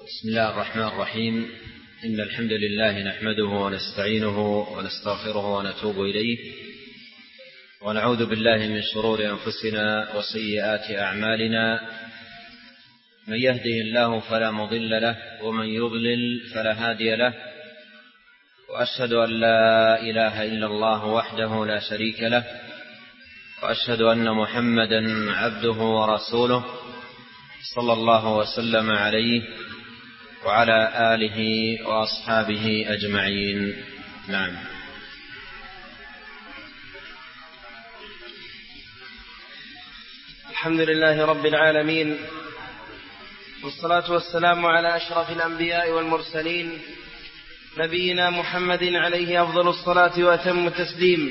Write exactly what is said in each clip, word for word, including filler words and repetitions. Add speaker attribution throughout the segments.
Speaker 1: بسم الله الرحمن الرحيم. إن الحمد لله نحمده ونستعينه ونستغفره ونتوب إليه، ونعوذ بالله من شرور أنفسنا وسيئات أعمالنا. من يهده الله فلا مضل له، ومن يضلل فلا هادي له. وأشهد أن لا إله إلا الله وحده لا شريك له، وأشهد أن محمدا عبده ورسوله صلى الله وسلم عليه وعلى آله وأصحابه أجمعين. نعم.
Speaker 2: الحمد لله رب العالمين، والصلاة والسلام على أشرف الأنبياء والمرسلين، نبينا محمد عليه أفضل الصلاة وأتم التسليم.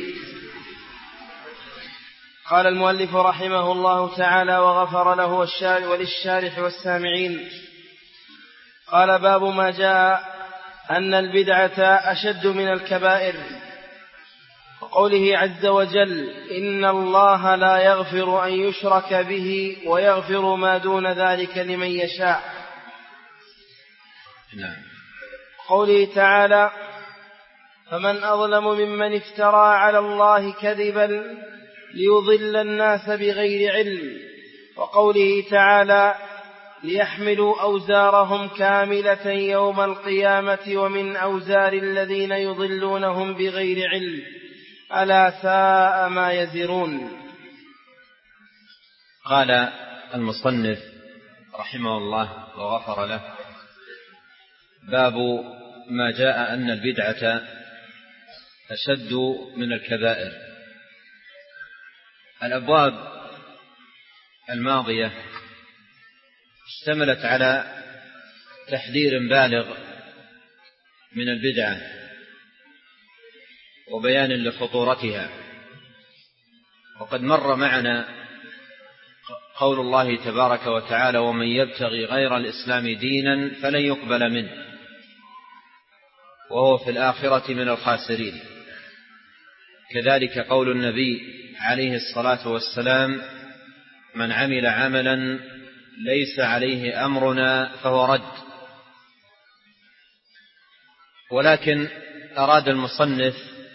Speaker 2: قال المؤلف رحمه الله تعالى وغفر له وللشارح والسامعين: قال: باب ما جاء أن البدعة أشد من الكبائر، وقوله عز وجل: إن الله لا يغفر أن يشرك به ويغفر ما دون ذلك لمن يشاء.
Speaker 1: نعم.
Speaker 2: قوله تعالى: فمن أظلم ممن افترى على الله كذبا ليضل الناس بغير علم. وقوله تعالى: ليحملوا أوزارهم كاملة يوم القيامة ومن أوزار الذين يضلونهم بغير علم ألا ساء ما يزرون.
Speaker 1: قال المصنف رحمه الله وغفر له: باب ما جاء أن البدعة أشد من الكبائر. الأبواب الماضية اشتملت على تحذير بالغ من البدعة وبيان لخطورتها، وقد مر معنا قول الله تبارك وتعالى: ومن يبتغي غير الإسلام دينا فلن يقبل منه وهو في الآخرة من الخاسرين. كذلك قول النبي عليه الصلاة والسلام: من عمل عملا ليس عليه أمرنا فهو رد. ولكن أراد المصنف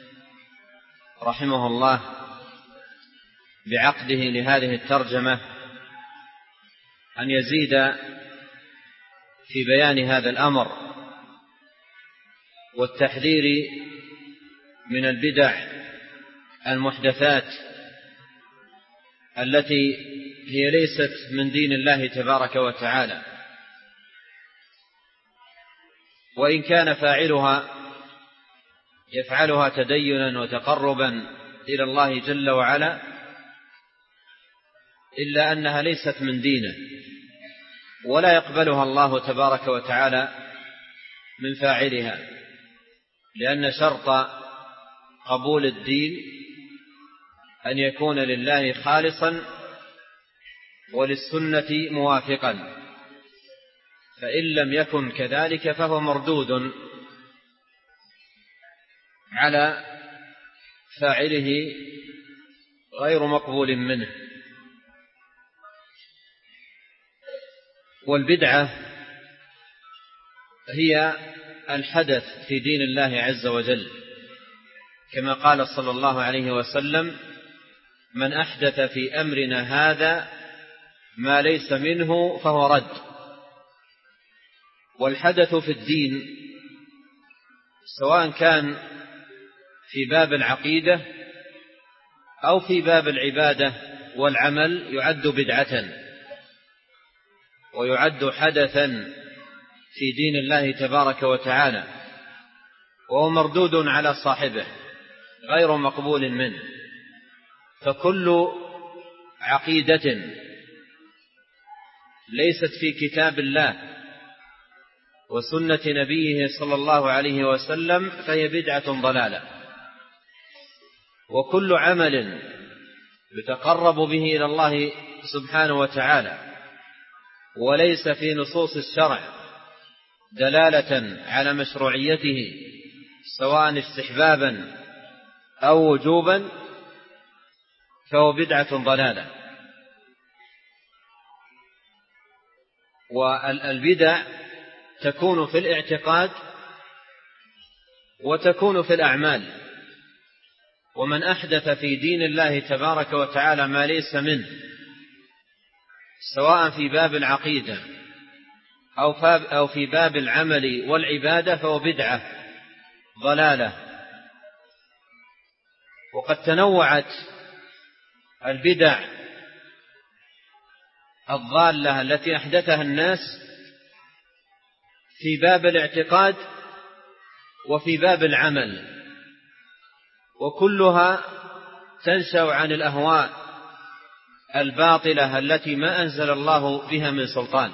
Speaker 1: رحمه الله بعقده لهذه الترجمة أن يزيد في بيان هذا الأمر والتحذير من البدع المحدثات التي هي ليست من دين الله تبارك وتعالى، وإن كان فاعلها يفعلها تدينا وتقربا إلى الله جل وعلا، إلا أنها ليست من دينه، ولا يقبلها الله تبارك وتعالى من فاعلها، لأن شرط قبول الدين أن يكون لله خالصا وللسنة موافقا، فإن لم يكن كذلك فهو مردود على فاعله غير مقبول منه. والبدعة هي الحدث في دين الله عز وجل، كما قال صلى الله عليه وسلم: من أحدث في أمرنا هذا ما ليس منه فهو رد. والحدث في الدين سواء كان في باب العقيدة أو في باب العبادة والعمل يعد بدعة ويعد حدثا في دين الله تبارك وتعالى، وهو مردود على صاحبه غير مقبول منه. فكل عقيدة ليست في كتاب الله وسنة نبيه صلى الله عليه وسلم فهي بدعة ضلالة، وكل عمل يتقرب به إلى الله سبحانه وتعالى وليس في نصوص الشرع دلالة على مشروعيته سواء استحبابا أو وجوبا فهو بدعة ضلالة. والبدع تكون في الاعتقاد وتكون في الأعمال. ومن أحدث في دين الله تبارك وتعالى ما ليس منه، سواء في باب العقيدة أو في باب العمل والعبادة، فهو بدعة ضلالة. وقد تنوعت البدع الضالة التي أحدثها الناس في باب الاعتقاد وفي باب العمل، وكلها تنشأ عن الأهواء الباطلة التي ما أنزل الله بها من سلطان.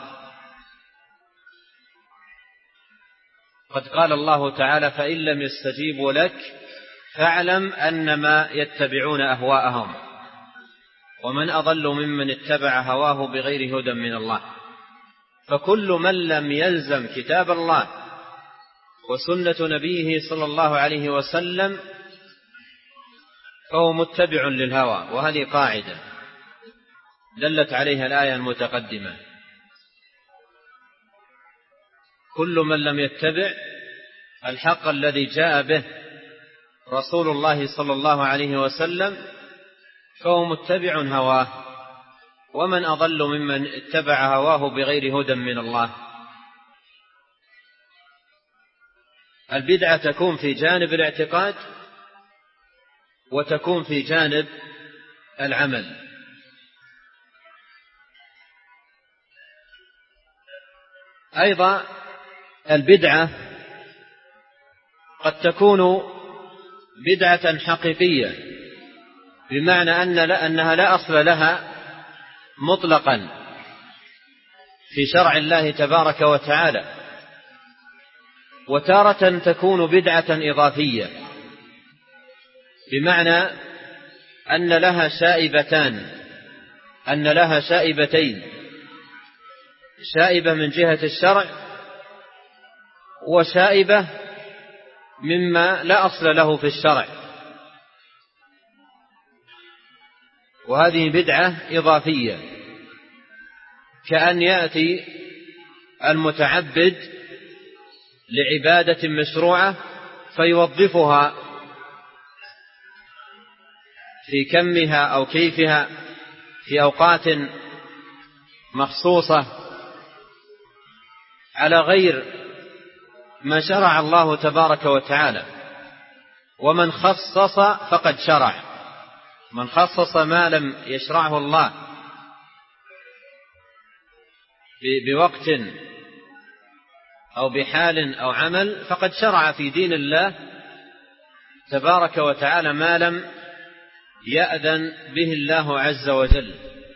Speaker 1: قد قال الله تعالى: فإن لم يستجيبوا لك فاعلم أنما يتبعون أهواءهم ومن أضل ممن اتبع هواه بغير هدى من الله. فكل من لم يلزم كتاب الله وسنة نبيه صلى الله عليه وسلم فهو متبع للهوى، وهذه قاعدة دلت عليها الآية المتقدمة. كل من لم يتبع الحق الذي جاء به رسول الله صلى الله عليه وسلم فهو متبع هواه، ومن أضل ممن اتبع هواه بغير هدى من الله. البدعة تكون في جانب الاعتقاد وتكون في جانب العمل. أيضا البدعة قد تكون بدعة حقيقية، بمعنى أن لا أنها لا أصل لها مطلقا في شرع الله تبارك وتعالى، وتارة تكون بدعة إضافية، بمعنى أن لها شائبتان أن لها شائبتين، شائبة من جهة الشرع وشائبة مما لا أصل له في الشرع، وهذه بدعة إضافية، كأن يأتي المتعبد لعبادة مشروعة فيوظفها في كمها أو كيفها في أوقات مخصوصة على غير ما شرع الله تبارك وتعالى. ومن خصص فقد شرع، من خصص ما لم يشرعه الله بوقت أو بحال أو عمل فقد شرع في دين الله تبارك وتعالى ما لم يأذن به الله عز وجل.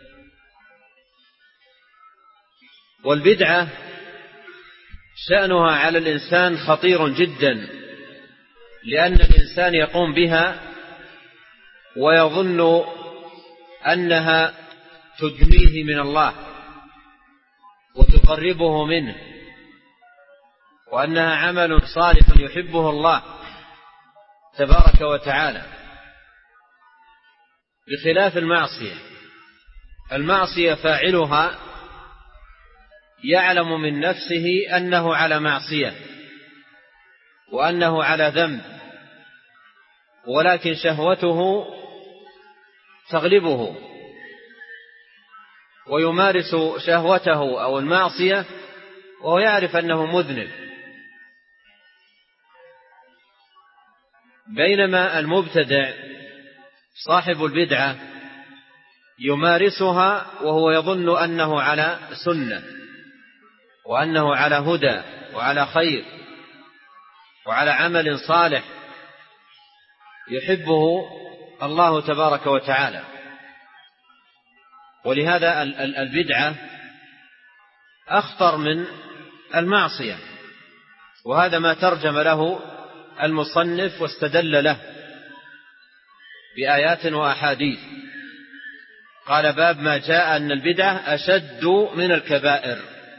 Speaker 1: والبدعة شأنها على الإنسان خطير جدا، لأن الإنسان يقوم بها ويظن أنها تدنيه من الله وتقربه منه، وأنها عمل صالح يحبه الله تبارك وتعالى، بخلاف المعصية. المعصية فاعلها يعلم من نفسه أنه على معصية وأنه على ذنب، ولكن شهوته تغلبه ويمارس شهوته أو المعصية وهو يعرف أنه مذنب. بينما المبتدع صاحب البدعة يمارسها وهو يظن أنه على سنة وأنه على هدى وعلى خير وعلى عمل صالح يحبه الله تبارك وتعالى. ولهذا البدعة أخطر من المعصية، وهذا ما ترجم له المصنف واستدل له بآيات وأحاديث. قال: باب ما جاء أن البدعة أشد من الكبائر.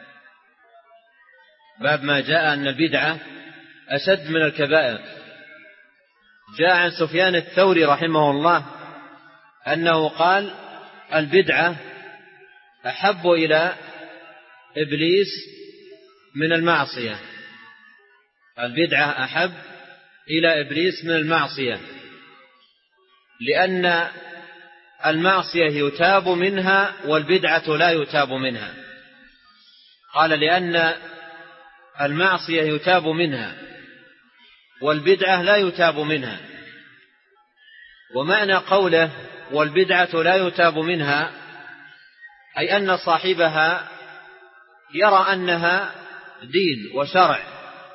Speaker 1: باب ما جاء أن البدعة أشد من الكبائر. جاء عن سفيان الثوري رحمه الله أنه قال: البدعة أحب إلى إبليس من المعصية. البدعة أحب إلى إبليس من المعصية، لأن المعصية يتاب منها والبدعة لا يتاب منها. قال لأن المعصية يتاب منها والبدعة لا يتاب منها. ومعنى قوله والبدعة لا يتاب منها أي أن صاحبها يرى أنها دين وشرع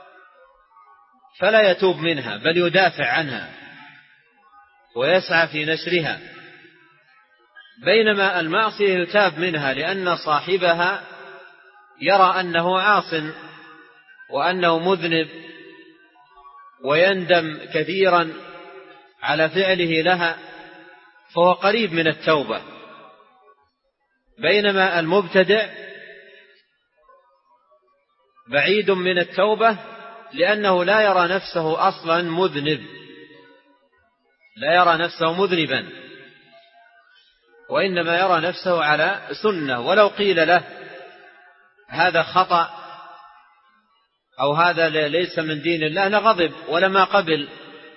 Speaker 1: فلا يتوب منها، بل يدافع عنها ويسعى في نشرها، بينما المعصية يتاب منها لأن صاحبها يرى أنه عاص وأنه مذنب ويندم كثيرا على فعله لها، فهو قريب من التوبة. بينما المبتدع بعيد من التوبة لأنه لا يرى نفسه أصلا مذنب، لا يرى نفسه مذنبا، وإنما يرى نفسه على سنة، ولو قيل له هذا خطأ أو هذا ليس من دين الله لغضب ولما قبل،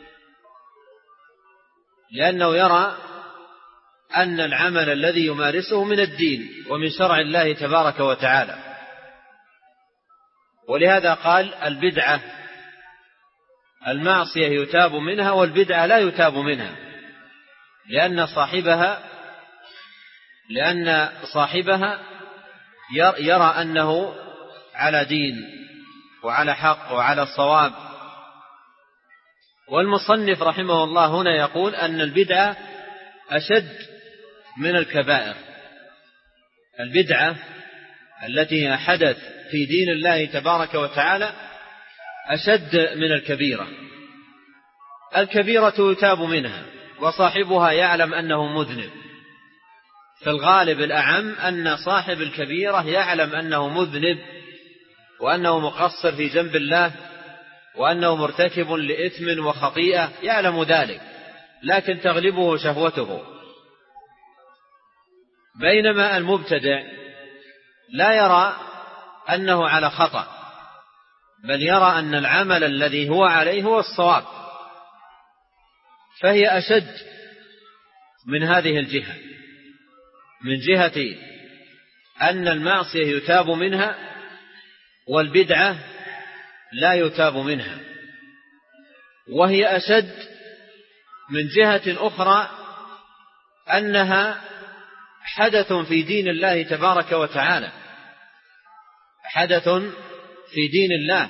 Speaker 1: لأنه يرى أن العمل الذي يمارسه من الدين ومن شرع الله تبارك وتعالى. ولهذا قال البدعة المعصية يتاب منها والبدعة لا يتاب منها، لأن صاحبها لأن صاحبها يرى أنه على دين وعلى حق وعلى صواب. والمصنف رحمه الله هنا يقول أن البدعة أشد من الكبائر. البدعة التي حدث في دين الله تبارك وتعالى أشد من الكبيرة. الكبيرة يتاب منها وصاحبها يعلم أنه مذنب، في الغالب الأعم أن صاحب الكبيرة يعلم أنه مذنب وأنه مقصر في جنب الله وأنه مرتكب لإثم وخطيئة، يعلم ذلك لكن تغلبه شهوته. بينما المبتدع لا يرى أنه على خطأ، بل يرى أن العمل الذي هو عليه هو الصواب، فهي أشد من هذه الجهة، من جهة أن المعصية يتاب منها والبدعة لا يتاب منها. وهي أشد من جهة أخرى أنها حدث في دين الله تبارك وتعالى، حدث في دين الله،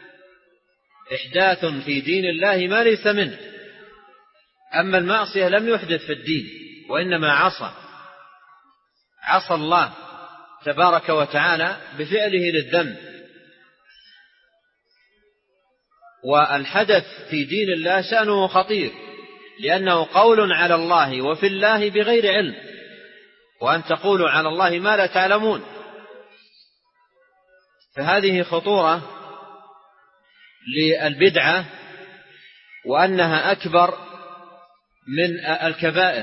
Speaker 1: إحداث في دين الله ما ليس منه. أما المعصية لم يحدث في الدين وإنما عصى عصى الله تبارك وتعالى بفعله للذنب. والحدث في دين الله شأنه خطير، لأنه قول على الله وفي الله بغير علم، وأن تقولوا على الله ما لا تعلمون. فهذه خطورة للبدعة، وأنها أكبر من الكبائر.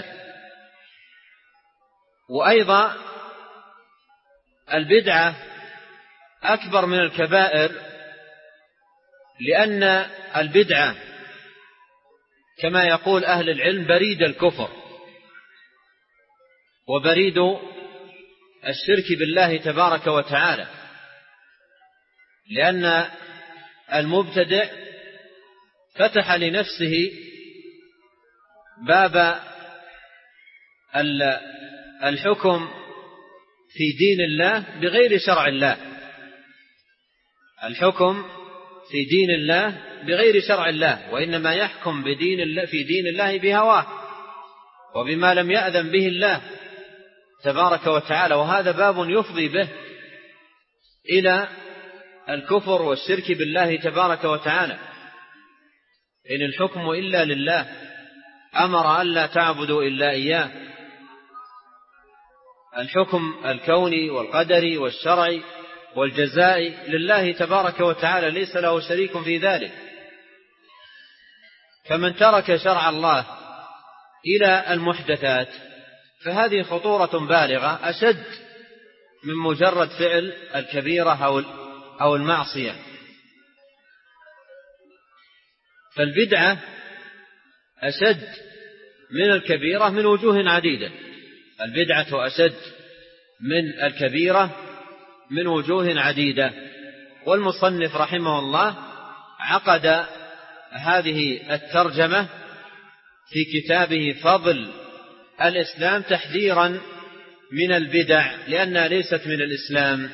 Speaker 1: وأيضا البدعة أكبر من الكبائر لأن البدعة كما يقول أهل العلم بريد الكفر وبريد الشرك بالله تبارك وتعالى، لأن المبتدع فتح لنفسه باب الحكم في دين الله بغير شرع الله، الحكم في دين الله بغير شرع الله، وإنما يحكم بدين الله في دين الله بهواه وبما لم يأذن به الله تبارك وتعالى. وهذا باب يفضي به إلى الكفر والشرك بالله تبارك وتعالى. إن الحكم إلا لله، أمر ألا تعبدوا إلا إياه. الحكم الكوني والقدري والشرعي والجزائي لله تبارك وتعالى، ليس له شريك في ذلك. فمن ترك شرع الله إلى المحدثات فهذه خطورة بالغة أشد من مجرد فعل الكبيرة أو أو المعصية. فالبدعة أشد من الكبيرة من وجوه عديدة، البدعة أشد من الكبيرة من وجوه عديدة. والمصنف رحمه الله عقد هذه الترجمة في كتابه فضل الإسلام تحذيرا من البدع لأنها ليست من الإسلام،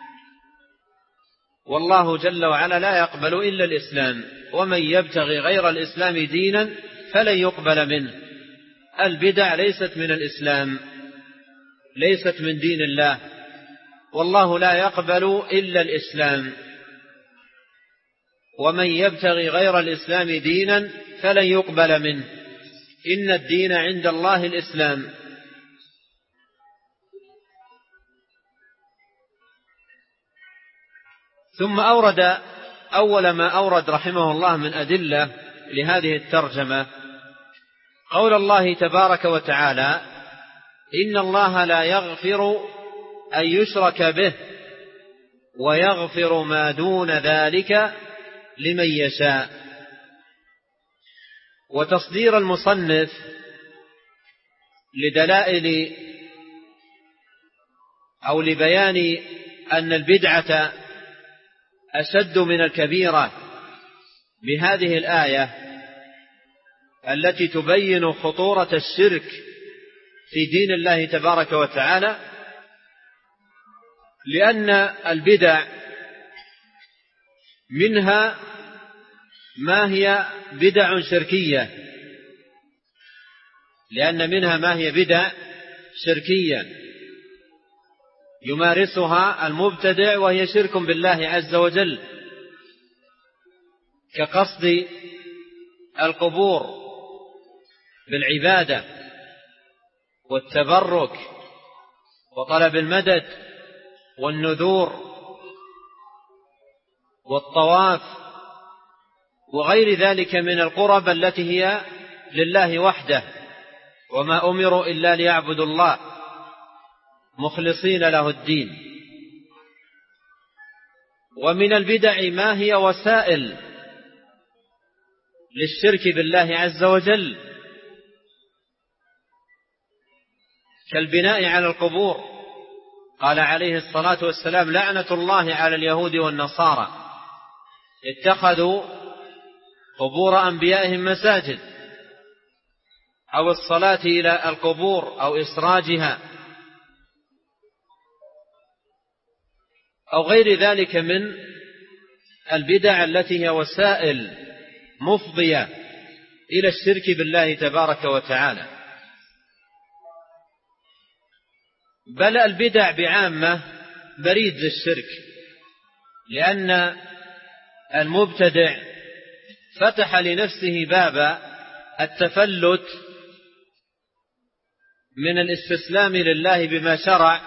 Speaker 1: والله جل وعلا لا يقبل إلا الإسلام، ومن يبتغي غير الإسلام دينا فلن يقبل منه. البدع ليست من الإسلام، ليست من دين الله، والله لا يقبل إلا الإسلام. ومن يبتغي غير الإسلام دينا فلن يقبل منه، إن الدين عند الله الإسلام. ثم أورد أول ما أورد رحمه الله من أدلة لهذه الترجمة قول الله تبارك وتعالى: إن الله لا يغفر أن يشرك به ويغفر ما دون ذلك لمن يشاء. وتصدير المصنف لدلائل أو لبيان أن البدعة أشد من الكبيرة بهذه الآية التي تبين خطورة الشرك في دين الله تبارك وتعالى، لأن البدع منها ما هي بدع شركية، لأن منها ما هي بدع شركية يمارسها المبتدع وهي شرك بالله عز وجل، كقصد القبور بالعبادة والتبرك وطلب المدد والنذور والطواف وغير ذلك من القرب التي هي لله وحده، وما أمروا إلا ليعبدوا الله مخلصين له الدين. ومن البدع ما هي وسائل للشرك بالله عز وجل، كالبناء على القبور. قال عليه الصلاة والسلام: لعنة الله على اليهود والنصارى اتخذوا قبور أنبيائهم مساجد، أو الصلاة إلى القبور أو إسراجها أو غير ذلك من البدع التي هي وسائل مفضية إلى الشرك بالله تبارك وتعالى. بل البدع بعامة بريد للشرك، لأن المبتدع فتح لنفسه باب التفلت من الاستسلام لله بما شرع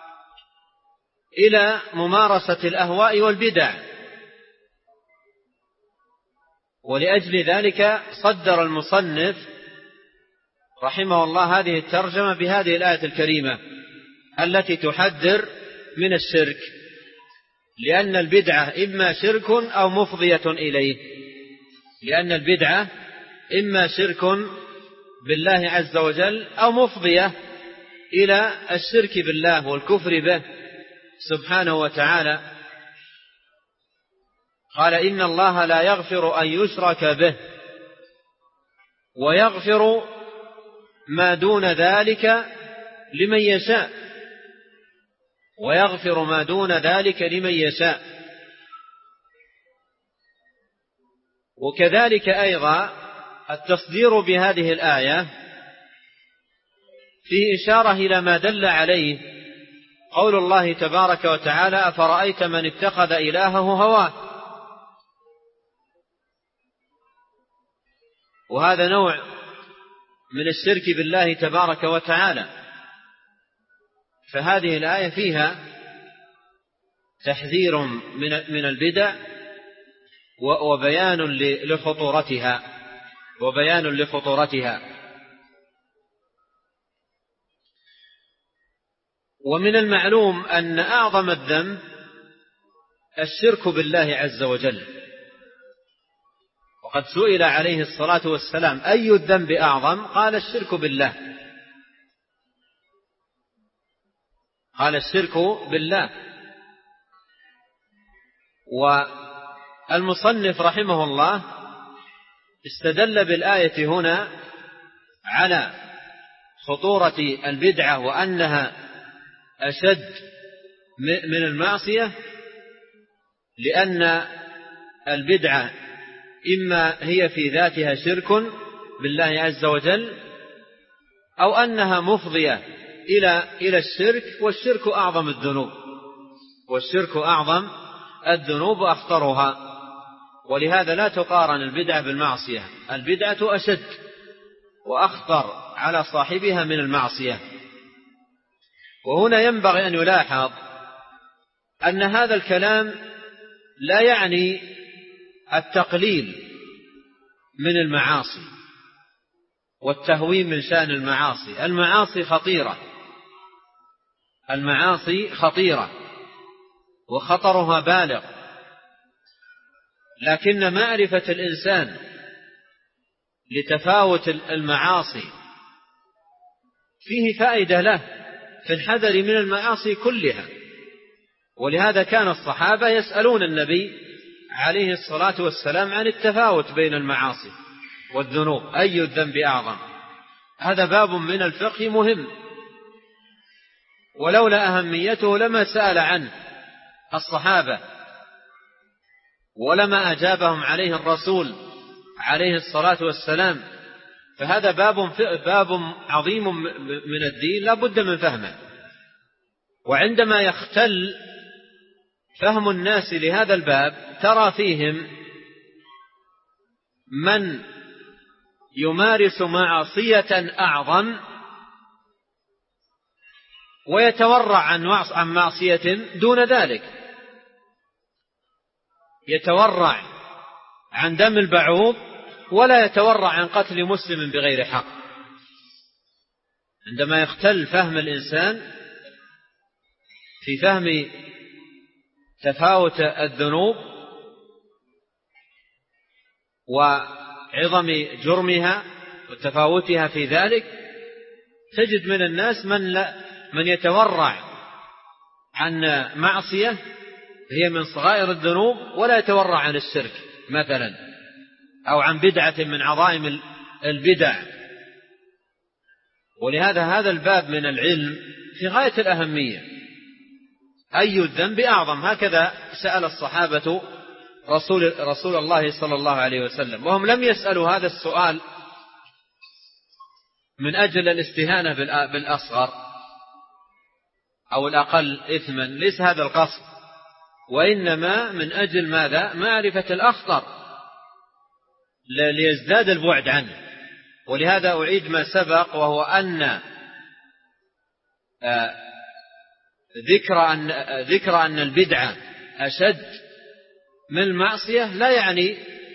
Speaker 1: إلى ممارسة الأهواء والبدع. ولأجل ذلك صدر المصنف رحمه الله هذه الترجمة بهذه الآية الكريمة التي تحذر من الشرك، لأن البدعة إما شرك أو مفضية إليه، لأن البدعة إما شرك بالله عز وجل أو مفضية إلى الشرك بالله والكفر به سبحانه وتعالى. قال: إن الله لا يغفر أن يشرك به ويغفر ما دون ذلك لمن يشاء، ويغفر ما دون ذلك لمن يشاء. وكذلك أيضا التصدير بهذه الآية في إشارة إلى ما دل عليه قول الله تبارك وتعالى: أفرأيت من اتخذ إلهه هواه. وهذا نوع من الشرك بالله تبارك وتعالى. فهذه الآية فيها تحذير من البدع وبيان لخطورتها وبيان لخطورتها. ومن المعلوم أن أعظم الذنب الشرك بالله عز وجل. وقد سئل عليه الصلاة والسلام أي الذنب أعظم؟ قال الشرك بالله، قال الشرك بالله. والمصنف رحمه الله استدل بالآية هنا على خطورة البدعة وأنها أشد من المعصية، لأن البدعة إما هي في ذاتها شرك بالله عز وجل، أو أنها مفضية إلى إلى الشرك، والشرك أعظم الذنوب، والشرك أعظم الذنوب وأخطرها. ولهذا لا تقارن البدعة بالمعصية، البدعة أشد وأخطر على صاحبها من المعصية. وهنا ينبغي أن يلاحظ أن هذا الكلام لا يعني التقليل من المعاصي والتهوين من شأن المعاصي. المعاصي خطيرة، المعاصي خطيرة وخطرها بالغ، لكن معرفة الإنسان لتفاوت المعاصي فيه فائدة له في الحذر من المعاصي كلها. ولهذا كان الصحابة يسألون النبي عليه الصلاة والسلام عن التفاوت بين المعاصي والذنوب، أي الذنب أعظم. هذا باب من الفقه مهم، ولولا أهميته لما سأل عنه الصحابة ولما أجابهم عليه الرسول عليه الصلاة والسلام. فهذا باب باب عظيم من الدين لا بد من فهمه. وعندما يختل فهم الناس لهذا الباب ترى فيهم من يمارس معصية أعظم ويتورع عن معصية دون ذلك، يتورع عن دم البعوض ولا يتورع عن قتل مسلم بغير حق. عندما يختل فهم الإنسان في فهم تفاوت الذنوب وعظم جرمها وتفاوتها في ذلك، تجد من الناس من, لا من يتورع عن معصية هي من صغائر الذنوب ولا يتورع عن الشرك مثلا، أو عن بدعة من عظائم البدع. ولهذا هذا الباب من العلم في غاية الأهمية، أي الذنب أعظم؟ هكذا سأل الصحابة رسول, رسول الله صلى الله عليه وسلم، وهم لم يسألوا هذا السؤال من أجل الاستهانة بالأصغر أو الأقل إثما، ليس هذا القصد، وإنما من أجل ماذا؟ معرفة الأخطر ليزداد البعد عنه. ولهذا أعيد ما سبق، وهو أن ذكر أن, ذكر أن البدعة أشد من المعصية لا يعني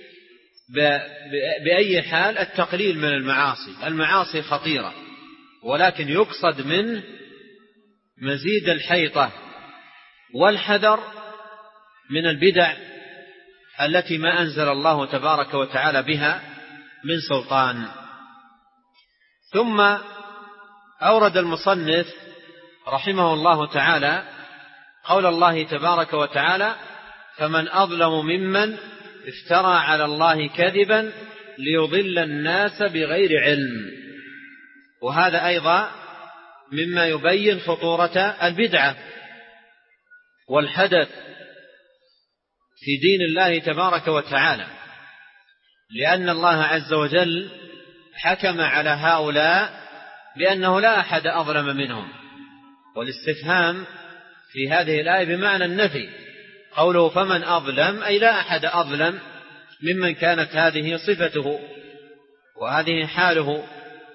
Speaker 1: بأي حال التقليل من المعاصي. المعاصي خطيرة، ولكن يقصد من مزيد الحيطة والحذر من البدع التي ما أنزل الله تبارك وتعالى بها من سلطان. ثم أورد المصنف رحمه الله تعالى قول الله تبارك وتعالى: فمن أظلم ممن افترى على الله كذبا ليضل الناس بغير علم. وهذا أيضا مما يبين خطورة البدعة والحدث في دين الله تبارك وتعالى، لأن الله عز وجل حكم على هؤلاء بأنه لا أحد أظلم منهم. والاستفهام في هذه الآية بمعنى النفي، قوله فمن أظلم أي لا أحد أظلم ممن كانت هذه صفته وهذه حاله،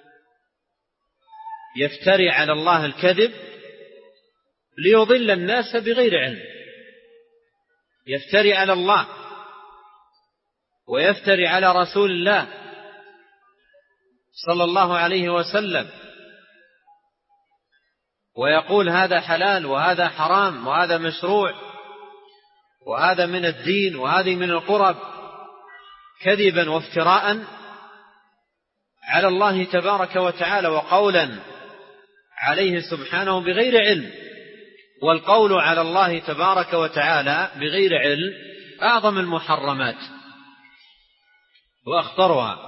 Speaker 1: يفتري على الله الكذب ليضل الناس بغير علم. يفتري على الله ويفتري على رسول الله صلى الله عليه وسلم، ويقول هذا حلال وهذا حرام وهذا مشروع، وهذا من الدين وهذه من القرب كذبا وافتراء على الله تبارك وتعالى وقولا عليه سبحانه بغير علم. والقول على الله تبارك وتعالى بغير علم أعظم المحرمات وأخطرها،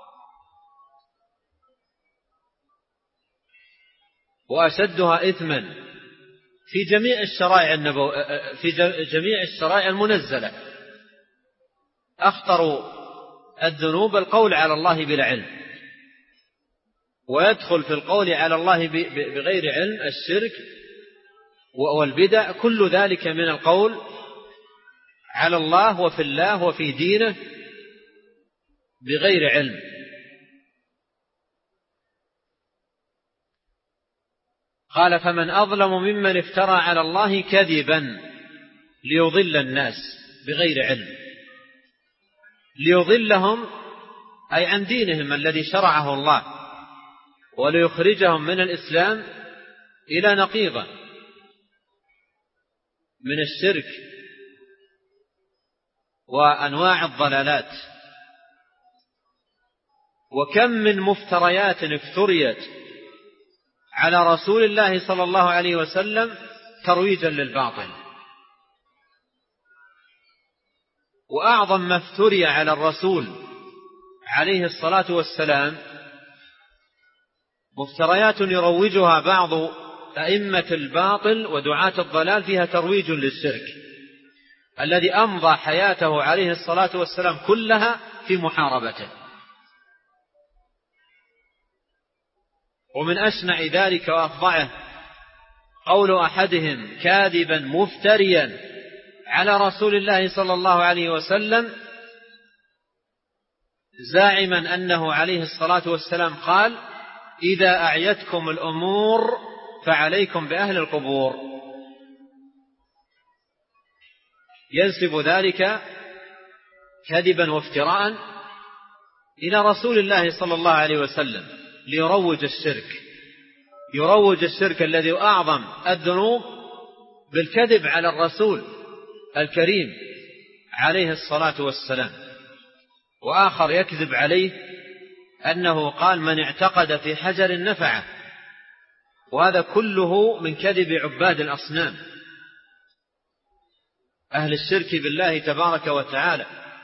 Speaker 1: وأشدها إثما في جميع الشرائع النبو... في جميع الشرائع المنزلة. أخطر الذنوب القول على الله بلا علم، ويدخل في القول على الله بغير علم الشرك والبدع، كل ذلك من القول على الله وفي الله وفي دينه بغير علم. قال: فمن أظلم ممن افترى على الله كذبا ليضل الناس بغير علم. ليضلهم أي عن دينهم الذي شرعه الله، وليخرجهم من الإسلام إلى نقيضه من الشرك وأنواع الضلالات. وكم من مفتريات افتريت على رسول الله صلى الله عليه وسلم ترويجا للباطل. وأعظم ما افتري على الرسول عليه الصلاة والسلام مفتريات يروجها بعض أئمة الباطل ودعاة الضلال، فيها ترويج للشرك الذي أمضى حياته عليه الصلاة والسلام كلها في محاربته. ومن أشنع ذلك وأفظعه قول أحدهم كاذبا مفتريا على رسول الله صلى الله عليه وسلم زاعما أنه عليه الصلاة والسلام قال: إذا أعيتكم الأمور فعليكم بأهل القبور. ينسب ذلك كذبا وافتراء إلى رسول الله صلى الله عليه وسلم ليروج الشرك، يروج الشرك الذي أعظم الذنوب بالكذب على الرسول الكريم عليه الصلاة والسلام. وآخر يكذب عليه أنه قال: من اعتقد في حجر نفعه. وهذا كله من كذب عباد الأصنام أهل الشرك بالله تبارك وتعالى،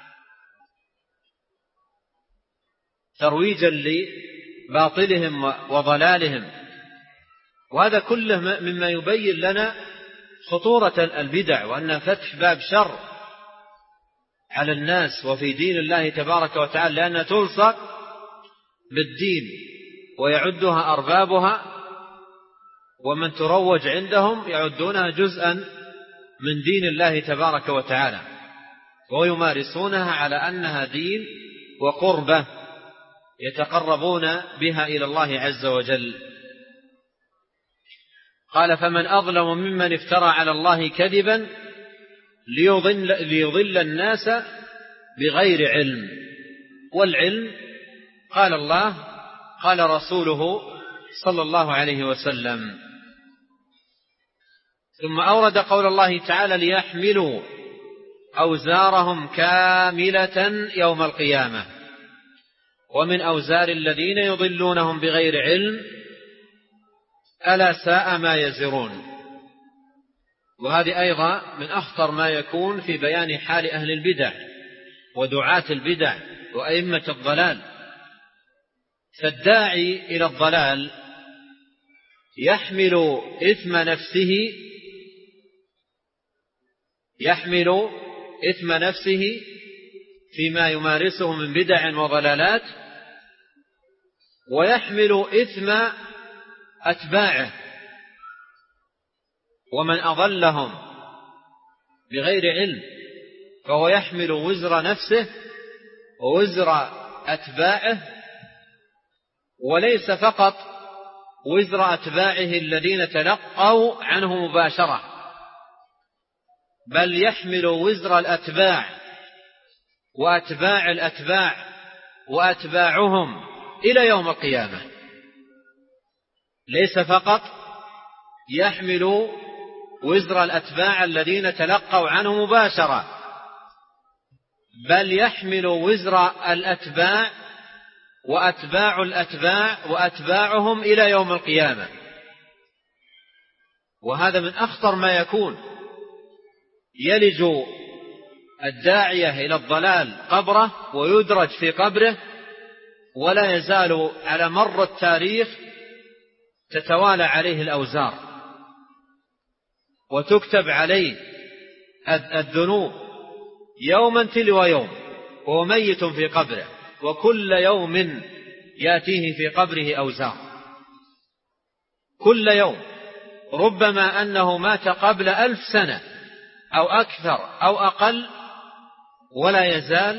Speaker 1: ترويجا لباطلهم وضلالهم. وهذا كله مما يبين لنا خطورة البدع، وأنها فتح باب شر على الناس وفي دين الله تبارك وتعالى، لأنها تلصق بالدين ويعدها أربابها، ومن تروج عندهم يعدونها جزءا من دين الله تبارك وتعالى، ويمارسونها على أنها دين وقربة يتقربون بها إلى الله عز وجل. قال: فمن أظلم ممن افترى على الله كذبا ليضل, ليضل الناس بغير علم. والعلم قال الله قال رسوله صلى الله عليه وسلم. ثم أورد قول الله تعالى: ليحملوا أوزارهم كاملة يوم القيامة ومن أوزار الذين يضلونهم بغير علم ألا ساء ما يزرون. وهذه أيضا من أخطر ما يكون في بيان حال أهل البدع ودعاة البدع وأئمة الضلال. فالداعي إلى الضلال يحمل إثم نفسه يحمل إثم نفسه فيما يمارسه من بدع وضلالات، ويحمل إثم أتباعه ومن أضلهم بغير علم، فهو يحمل وزر نفسه ووزر أتباعه، وليس فقط وزر أتباعه الذين تلقوا عنه مباشرة، بل يحمل وزر الأتباع وأتباع الأتباع وأتباعهم إلى يوم القيامة. ليس فقط يحمل وزر الأتباع الذين تلقوا عنه مباشرة، بل يحمل وزر الأتباع وأتباع الأتباع وأتباعهم إلى يوم القيامة. وهذا من أخطر ما يكون، يلج الداعية إلى الضلال قبره ويدرج في قبره، ولا يزال على مر التاريخ تتوالى عليه الأوزار وتكتب عليه الذنوب يوما تلو يوم، وهو ميت في قبره، وكل يوم يأتيه في قبره أوزار، كل يوم، ربما أنه مات قبل ألف سنة أو أكثر أو أقل، ولا يزال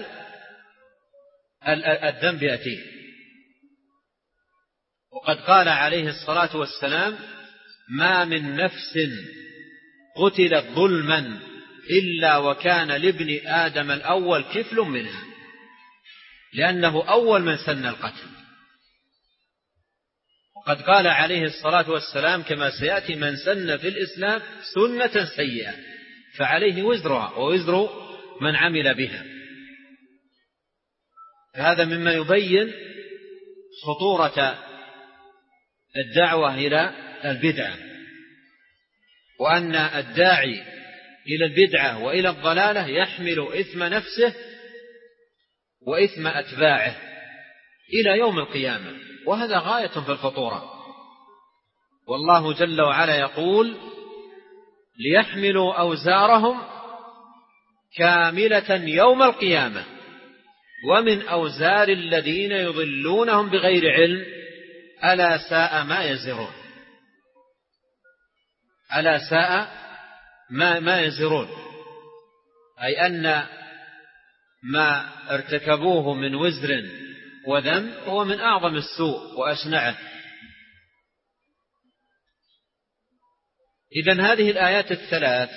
Speaker 1: الذنب يأتيه. وقد قال عليه الصلاة والسلام: ما من نفس قتلت ظلما إلا وكان لابن آدم الأول كفل منها، لأنه أول من سن القتل. وقد قال عليه الصلاة والسلام كما سيأتي: من سن في الإسلام سنة سيئة فعليه وزرها ووزر من عمل بها. هذا مما يبين خطورة الدعوة إلى البدعة، وأن الداعي إلى البدعة وإلى الضلالة يحمل إثم نفسه وإثم أتباعه إلى يوم القيامة، وهذا غاية في الخطورة. والله جل وعلا يقول: ليحملوا أوزارهم كاملة يوم القيامة ومن أوزار الذين يضلونهم بغير علم ألا ساء ما يزرون. ألا ساء ما, ما يزرون، أي أن ما ارتكبوه من وزر وذنب هو من أعظم السوء وأشنعه. إذن هذه الآيات الثلاث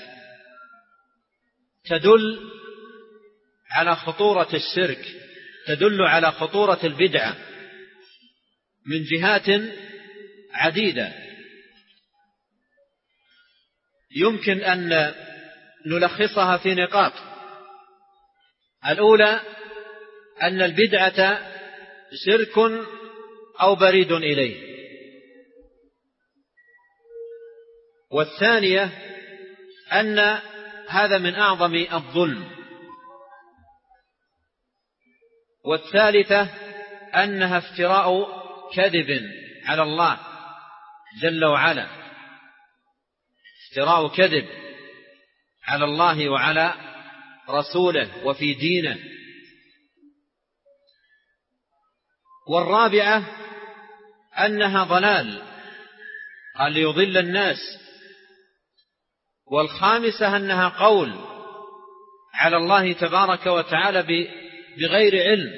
Speaker 1: تدل على خطورة الشرك، تدل على خطورة البدعة من جهات عديدة. يمكن أن نلخصها في نقاط. الأولى أن البدعة شرك أو بريد إليه. والثانية أن هذا من أعظم الظلم. والثالثة أنها افتراء كذب على الله جل وعلا، افتراء كذب على الله وعلى رسوله وفي دينه. والرابعة أنها ضلال قال ليضل الناس. والخامسة أنها قول على الله تبارك وتعالى بغير علم.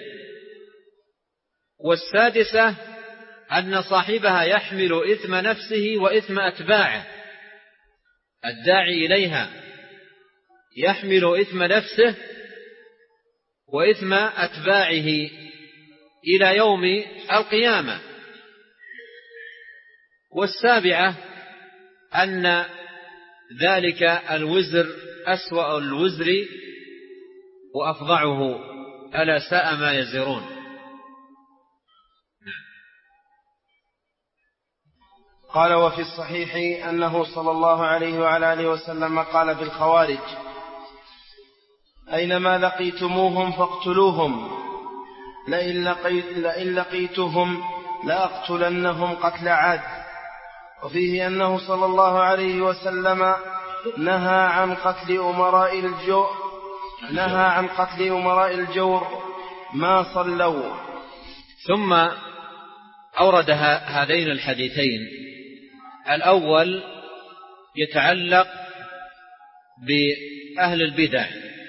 Speaker 1: والسادسة أن صاحبها يحمل إثم نفسه وإثم أتباعه، الداعي إليها يحمل إثم نفسه وإثم أتباعه إلى يوم القيامة. والسابعة أن ذلك الوزر أسوأ الوزر وأفظعه، ألا ساء ما يزرون.
Speaker 2: قال: وفي الصحيح أنه صلى الله عليه وعلى آله وسلم قال في الخوارج: أينما لقيتموهم فاقتلوهم، لئن, لقيت لئن لقيتهم لأقتلنهم قتل عاد. وفيه أنه صلى الله عليه وسلم نهى عن قتل أمراء الجور نهى عن قتل أمراء الجور ما صلوا.
Speaker 1: ثم أورد هذين الحديثين، الأول يتعلق بأهل البدع،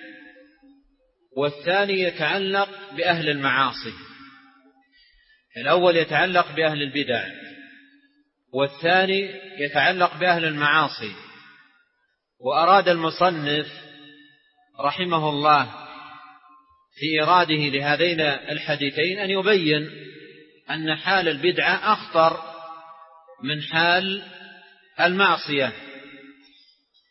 Speaker 1: والثاني يتعلق بأهل المعاصي. الأول يتعلق بأهل البدع، والثاني يتعلق بأهل المعاصي. وأراد المصنف رحمه الله في إراده لهذين الحديثين أن يبين أن حال البدعة أخطر من حال المعصية،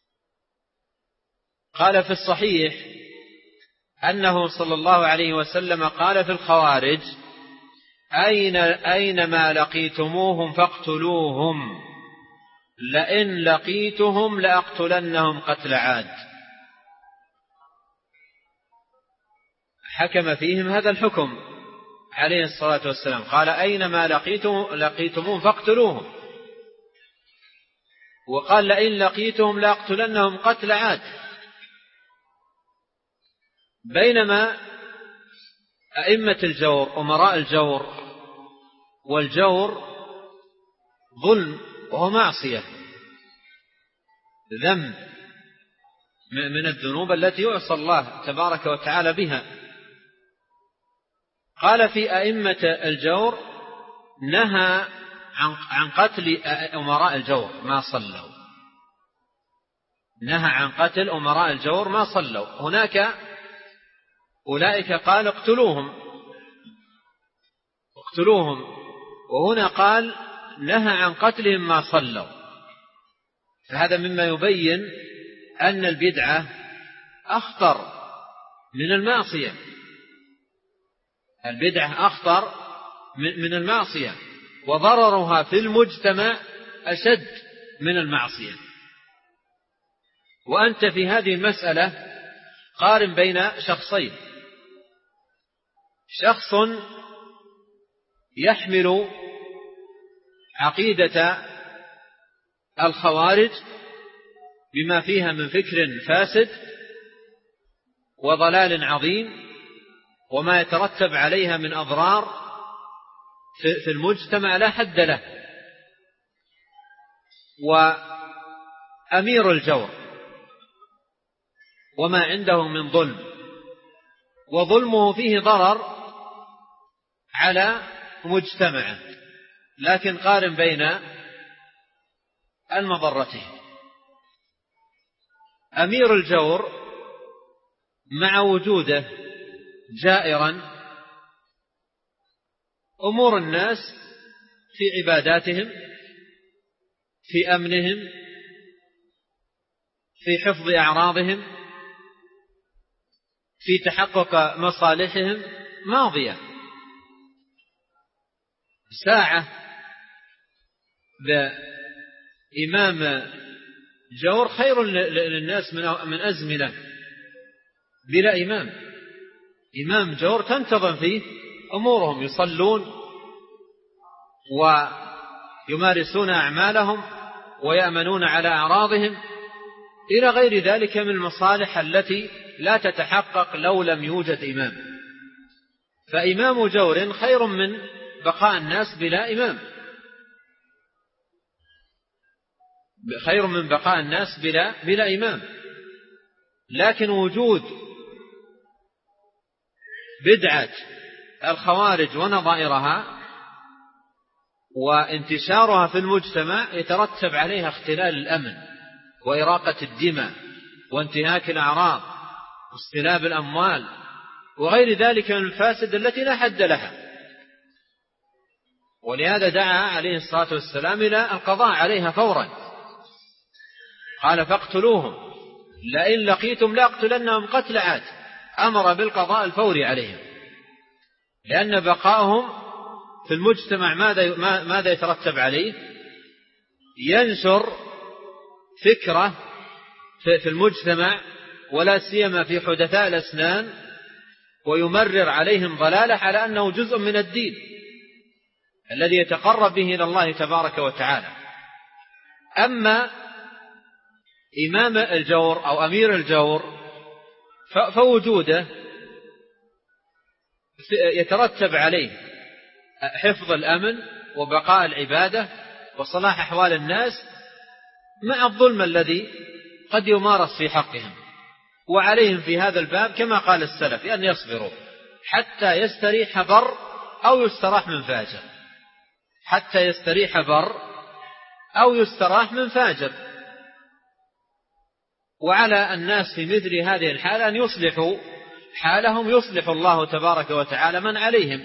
Speaker 1: قال في الصحيح أنه صلى الله عليه وسلم قال في الخوارج: أين أينما لقيتموهم فاقتلوهم، لئن لقيتهم لأقتلنهم قتل عاد. حكم فيهم هذا الحكم عليه الصلاة والسلام، قال: أينما لقيتموهم فاقتلوهم، وقال: لئن لقيتهم لأقتلنهم قتل عاد. بينما أئمة الجور أمراء الجور، والجور ظلم وهو معصية، ذنب من الذنوب التي يعصى الله تبارك وتعالى بها. قال في أئمة الجور: نهى عن قتل أمراء الجور ما صلوا، نهى عن قتل أمراء الجور ما صلوا. هناك أولئك قال: اقتلوهم اقتلوهم، وهنا قال: نهى عن قتلهم ما صلوا. فهذا مما يبين أن البدعة أخطر من المعصية، البدعة أخطر من المعصية، وضررها في المجتمع أشد من المعصية. وأنت في هذه المسألة قارن بين شخصين: شخص يحمل عقيدة الخوارج بما فيها من فكر فاسد وضلال عظيم وما يترتب عليها من أضرار في المجتمع لا حد له، وأمير الجور وما عنده من ظلم، وظلمه فيه ضرر على مجتمعه، لكن قارن بين المضرتين. أمير الجور مع وجوده جائرا أمور الناس في عباداتهم، في أمنهم، في حفظ أعراضهم، في تحقق مصالحهم ماضية. ساعة بإمام جور خير للناس من أزمنة بلا إمام. إمام جور تنتظم فيه أمورهم، يصلون ويمارسون أعمالهم ويأمنون على أعراضهم إلى غير ذلك من المصالح التي لا تتحقق لو لم يوجد إمام. فإمام جور خير من بقاء الناس بلا إمام، خير من بقاء الناس بلا, بلا إمام. لكن وجود بدعة الخوارج ونظائرها وانتشارها في المجتمع يترتب عليها اختلال الأمن وإراقة الدماء وانتهاك الأعراض واستلاب الأموال وغير ذلك من الفاسد التي لا حد لها. ولهذا دعا عليه الصلاة والسلام إلى القضاء عليها فورا، قال: فاقتلوهم، لئن لقيتم لأقتلنهم قتل عاد. أمر بالقضاء الفوري عليهم، لأن بقاءهم في المجتمع ماذا ماذا يترتب عليه؟ ينشر فكرة في المجتمع ولا سيما في حدثاء الأسنان، ويمرر عليهم ضلالة على أنه جزء من الدين الذي يتقرب به إلى الله تبارك وتعالى. أما إمام الجور أو أمير الجور فوجوده يترتب عليه حفظ الأمن وبقاء العبادة وصلاح أحوال الناس مع الظلم الذي قد يمارس في حقهم. وعليهم في هذا الباب كما قال السلف أن يصبروا حتى يستريح بر أو يستراح من فاجر، حتى يستريح بر أو يستراح من فاجر. وعلى الناس في مثل هذه الحالة أن يصلحوا حالهم، يصلح الله تبارك وتعالى من عليهم،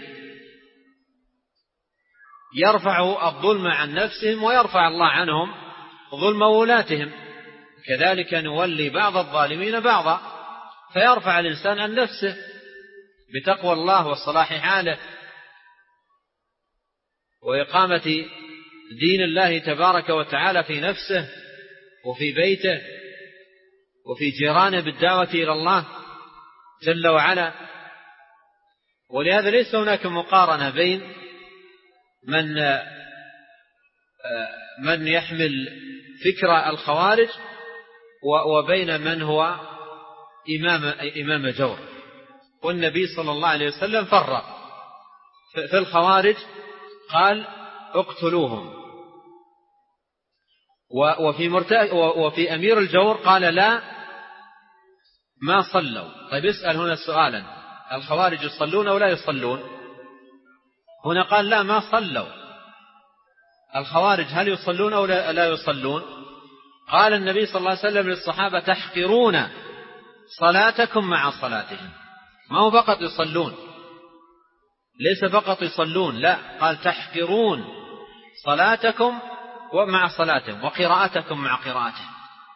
Speaker 1: يرفع الظلم عن نفسهم ويرفع الله عنهم ظلم ولاتهم، كذلك نولي بعض الظالمين بعضا، فيرفع الإنسان عن نفسه بتقوى الله وصلاح حاله وإقامة دين الله تبارك وتعالى في نفسه وفي بيته وفي جيرانه بالدعوة إلى الله جل وعلا. ولهذا ليس هناك مقارنة بين من من يحمل فكرة الخوارج وبين من هو إمام إمام جور. والنبي صلى الله عليه وسلم فرق في الخوارج، قال اقتلوهم، وفي وفي أمير الجور قال لا ما صلوا. طيب اسأل هنا سؤالا، الخوارج يصلون أو لا يصلون؟ هنا قال لا ما صلوا. الخوارج هل يصلون أو لا يصلون؟ قال النبي صلى الله عليه وسلم للصحابة تحقرون صلاتكم مع صلاتهم. ما هو فقط يصلون، ليس فقط يصلون، لا، قال تحقرون صلاتكم ومع صلاتهم وقراءتكم مع قراءتهم.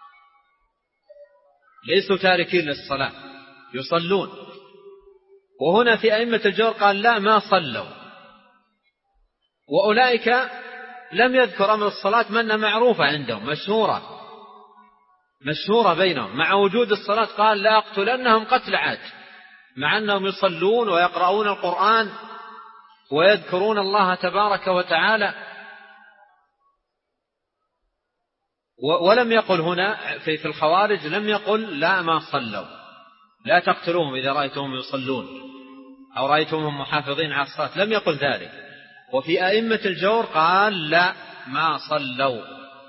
Speaker 1: ليسوا تاركين للصلاة، يصلون. وهنا في أئمة الجور قال لا ما صلوا، وأولئك لم يذكر أمر الصلاة منها معروفة عندهم، مشهورة مشهورة بينهم، مع وجود الصلاة قال لا أقتلنهم قتل عاد، مع أنهم يصلون ويقرؤون القرآن ويذكرون الله تبارك وتعالى. ولم يقل هنا في الخوارج، لم يقل لا ما صلوا، لا تقتلوهم إذا رأيتهم يصلون أو رأيتهم محافظين على الصلاة، لم يقل ذلك. وفي أئمة الجور قال لا ما صلوا،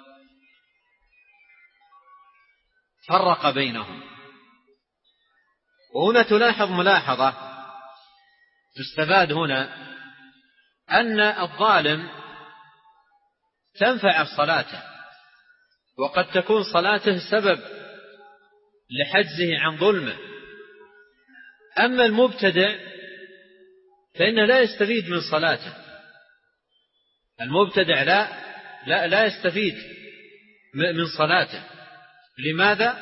Speaker 1: فرق بينهم. وهنا تلاحظ ملاحظة تستفاد هنا، أن الظالم تنفع صلاته، وقد تكون صلاته سبب لحجزه عن ظلمه. أما المبتدع فإنه لا يستفيد من صلاته، المبتدع لا لا لا يستفيد من صلاته. لماذا؟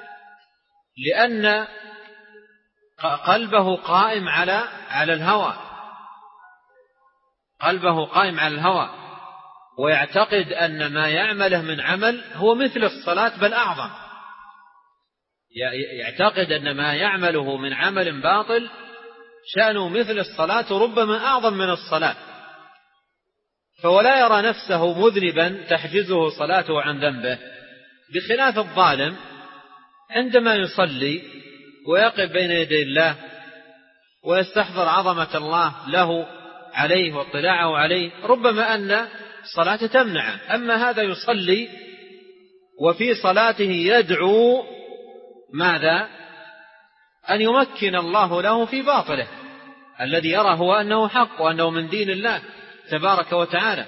Speaker 1: لأن قلبه قائم على على الهوى، قلبه قائم على الهوى، ويعتقد أن ما يعمله من عمل هو مثل الصلاة بل أعظم. يعتقد أن ما يعمله من عمل باطل شأنه مثل الصلاة وربما أعظم من الصلاة، فولا يرى نفسه مذنبا تحجزه صلاته عن ذنبه. بخلاف الظالم عندما يصلي ويقف بين يدي الله ويستحضر عظمة الله له عليه واطلاعه عليه، ربما أن الصلاة تمنعه. أما هذا يصلي وفي صلاته يدعو ماذا؟ أن يمكن الله له في باطله الذي يرى هو أنه حق وأنه من دين الله تبارك وتعالى.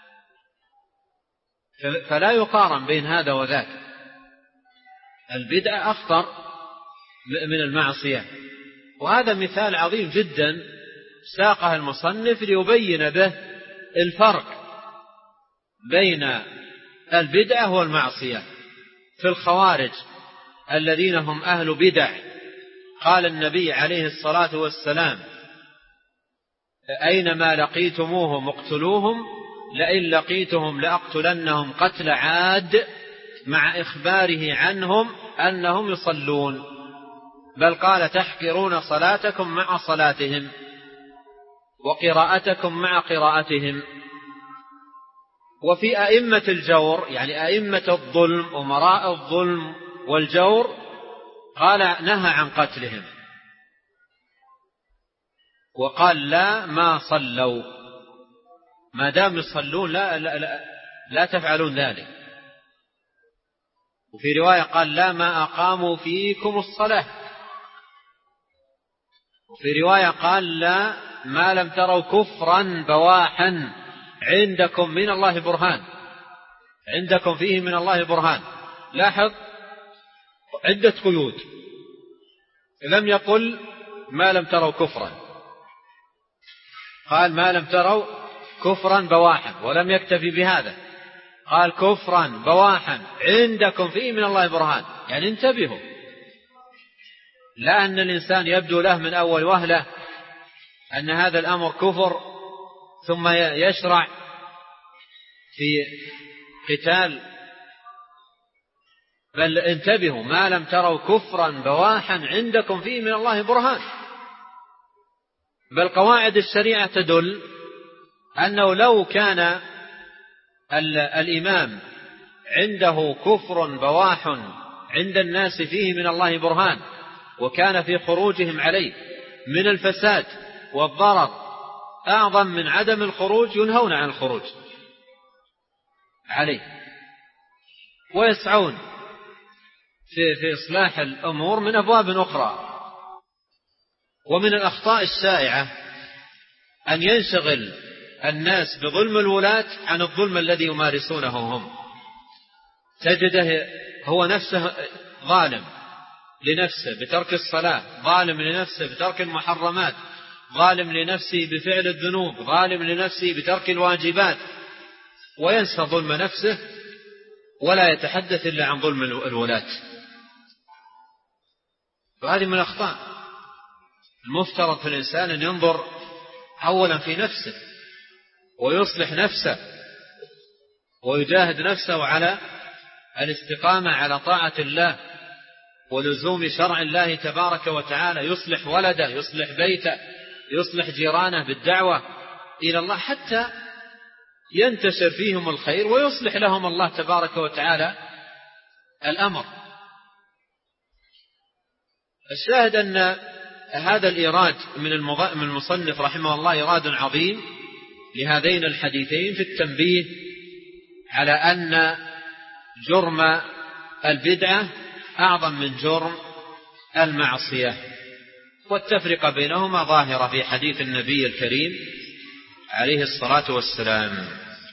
Speaker 1: فلا يقارن بين هذا وذاك. البدعة أخطر من المعصية، وهذا مثال عظيم جدا ساقه المصنف ليبين به الفرق بين البدعة والمعصية. في الخوارج الذين هم أهل بدع قال النبي عليه الصلاة والسلام أينما لقيتموهم اقتلوهم، لئن لقيتهم لأقتلنهم قتل عاد، مع إخباره عنهم أنهم يصلون، بل قال تحقرون صلاتكم مع صلاتهم وقراءتكم مع قراءتهم. وفي أئمة الجور يعني أئمة الظلم أمراء الظلم والجور قال نهى عن قتلهم، وقال لا ما صلوا، ما دام يصلون لا, لا, لا, لا تفعلون ذلك. وفي رواية قال لا ما أقاموا فيكم الصلاة. وفي رواية قال لا ما لم تروا كفرا بواحا عندكم من الله برهان، عندكم فيه من الله برهان. لاحظ عدة قيود، لم يقل ما لم تروا كفرا، قال ما لم تروا كفرا بواحا، ولم يكتفي بهذا، قال كفرا بواحا عندكم فيه من الله برهان، يعني انتبهوا، لا أن الإنسان يبدو له من أول وهلة أن هذا الأمر كفر ثم يشرع في قتال، بل انتبهوا ما لم تروا كفرا بواحا عندكم فيه من الله برهان. بل قواعد الشريعة تدل أنه لو كان الإمام عنده كفر بواح عند الناس فيه من الله برهان، وكان في خروجهم عليه من الفساد والضرر أعظم من عدم الخروج، ينهون عن الخروج عليه ويسعون في, في إصلاح الأمور من أبواب أخرى. ومن الأخطاء الشائعة أن ينشغل الناس بظلم الولاة عن الظلم الذي يمارسونه هم. تجده هو نفسه ظالم لنفسه بترك الصلاة، ظالم لنفسه بترك المحرمات، ظالم لنفسه بفعل الذنوب، ظالم لنفسه بترك الواجبات، وينسى ظلم نفسه ولا يتحدث إلا عن ظلم الولاة. وهذه من الأخطاء. المفترض في الإنسان أن ينظر أولا في نفسه ويصلح نفسه ويجاهد نفسه على الاستقامة على طاعة الله ولزوم شرع الله تبارك وتعالى، يصلح ولده، يصلح بيته، يصلح جيرانه بالدعوة إلى الله حتى ينتشر فيهم الخير ويصلح لهم الله تبارك وتعالى الأمر. الشاهد أن هذا الإيراد من المصنف رحمه الله إيراد عظيم لهذين الحديثين في التنبيه على أن جرم البدعة أعظم من جرم المعصية، والتفرقة بينهما ظاهرة في حديث النبي الكريم عليه الصلاة والسلام.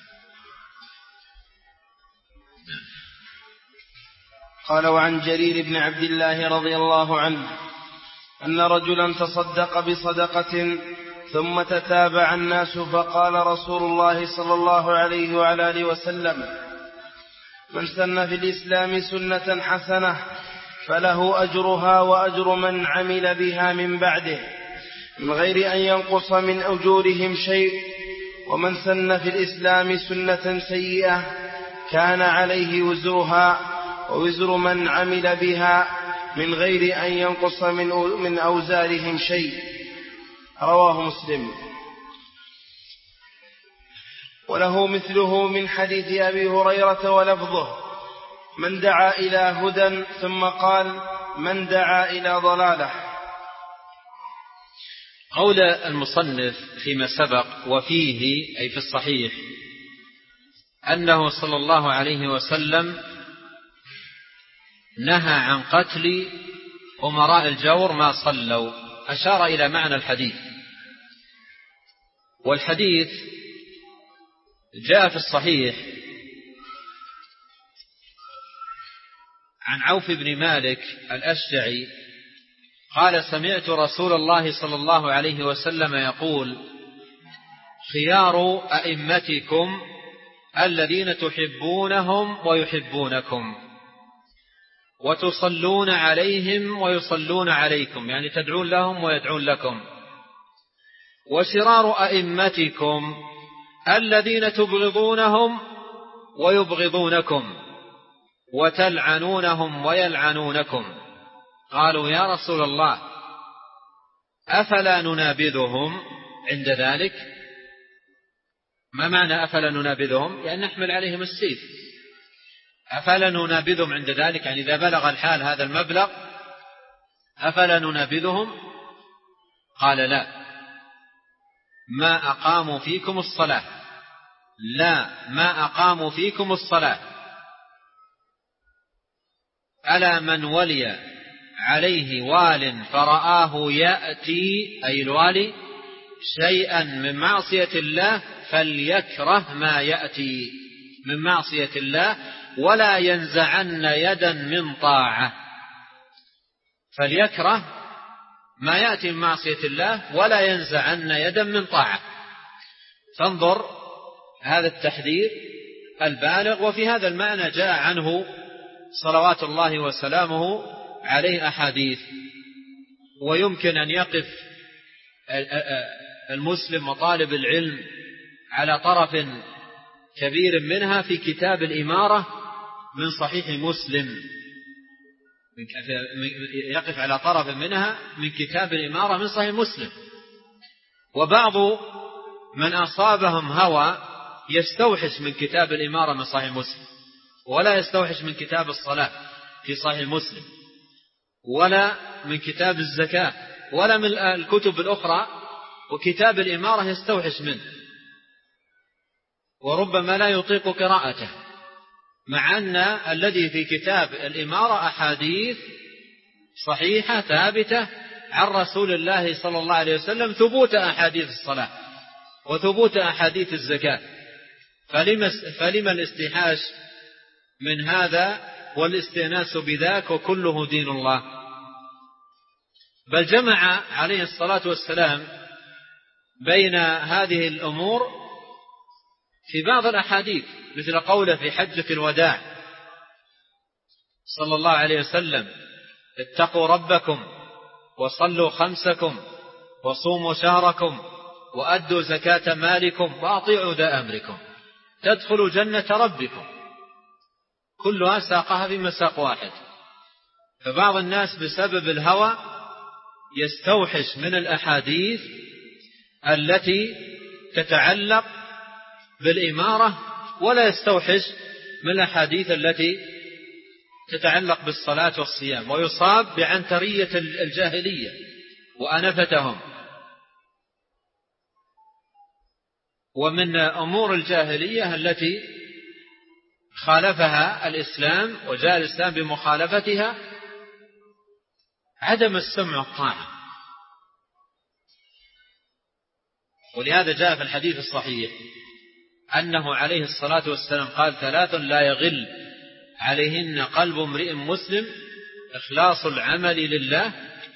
Speaker 2: قال: وعن جرير بن عبد الله رضي الله عنه أن رجلا تصدق بصدقة ثم تتابع الناس، فقال رسول الله صلى الله عليه وعلى آله وسلم: من سن في الإسلام سنة حسنة فله أجرها وأجر من عمل بها من بعده من غير أن ينقص من أجورهم شيء، ومن سن في الإسلام سنة سيئة كان عليه وزرها ووزر من عمل بها من غير أن ينقص من أوزارهم شيء. رواه مسلم. وله مثله من حديث أبي هريرة ولفظه: من دعا إلى هدى، ثم قال: من دعا إلى ضلالة.
Speaker 1: قول المصنف فيما سبق وفيه أي في الصحيح أنه صلى الله عليه وسلم نهى عن قتل أمراء الجور ما صلوا، أشار إلى معنى الحديث. والحديث جاء في الصحيح عن عوف بن مالك الأشجعي قال: سمعت رسول الله صلى الله عليه وسلم يقول: خيار أئمتكم الذين تحبونهم ويحبونكم وتصلون عليهم ويصلون عليكم، يعني تدعون لهم ويدعون لكم. وشرار أئمتكم الذين تبغضونهم ويبغضونكم وتلعنونهم ويلعنونكم. قالوا: يا رسول الله أفلا ننابذهم عند ذلك؟ ما معنى أفلا ننابذهم؟ يعني نحمل عليهم السيف. أفلا ننابذهم عند ذلك، يعني إذا بلغ الحال هذا المبلغ أفلا ننابذهم؟ قال: لا، ما أقاموا فيكم الصلاة، لا ما أقاموا فيكم الصلاة. ألا من ولي عليه وال فرآه يأتي أي الوالي شيئا من معصية الله فليكره ما يأتي من معصية الله ولا ينزعن يدا من طاعة. فليكره ما يأتي من معصية الله ولا ينزعن يدا من طاعة. فانظر هذا التحذير البالغ. وفي هذا المعنى جاء عنه صلوات الله وسلامه عليه أحاديث. ويمكن أن يقف المسلم وطالب العلم على طرف كبير منها في كتاب الإمارة من صحيح مسلم، يقف على طرف منها من كتاب الإمارة من صحيح مسلم. وبعض من أصابهم هوى يستوحش من كتاب الإمارة من صحيح مسلم، ولا يستوحش من كتاب الصلاة في صحيح مسلم، ولا من كتاب الزكاة، ولا من الكتب الأخرى، وكتاب الإمارة يستوحش منه، وربما لا يطيق قراءته، مع أن الذي في كتاب الإمارة أحاديث صحيحة ثابتة عن رسول الله صلى الله عليه وسلم، ثبوت أحاديث الصلاة وثبوت أحاديث الزكاة. فلما الاستحاش من هذا والاستئناس بذاك، وكله دين الله. بل جمع عليه الصلاة والسلام بين هذه الأمور في بعض الأحاديث، مثل قوله في حجة الوداع صلى الله عليه وسلم: اتقوا ربكم وصلوا خمسكم وصوموا شهركم وأدوا زكاة مالكم وأطيعوا ذا أمركم تدخلوا جنة ربكم. كلها ساقها في مساق واحد. فبعض الناس بسبب الهوى يستوحش من الأحاديث التي تتعلق بالإمارة، ولا يستوحش من الأحاديث التي تتعلق بالصلاة والصيام، ويصاب بعنترية الجاهلية وأنفتهم. ومن أمور الجاهلية التي خالفها الإسلام وجاء الإسلام بمخالفتها عدم السمع والطاعة. ولهذا جاء في الحديث الصحيح أنه عليه الصلاة والسلام قال: ثلاث لا يغل عليهن قلب امرئ مسلم: إخلاص العمل لله،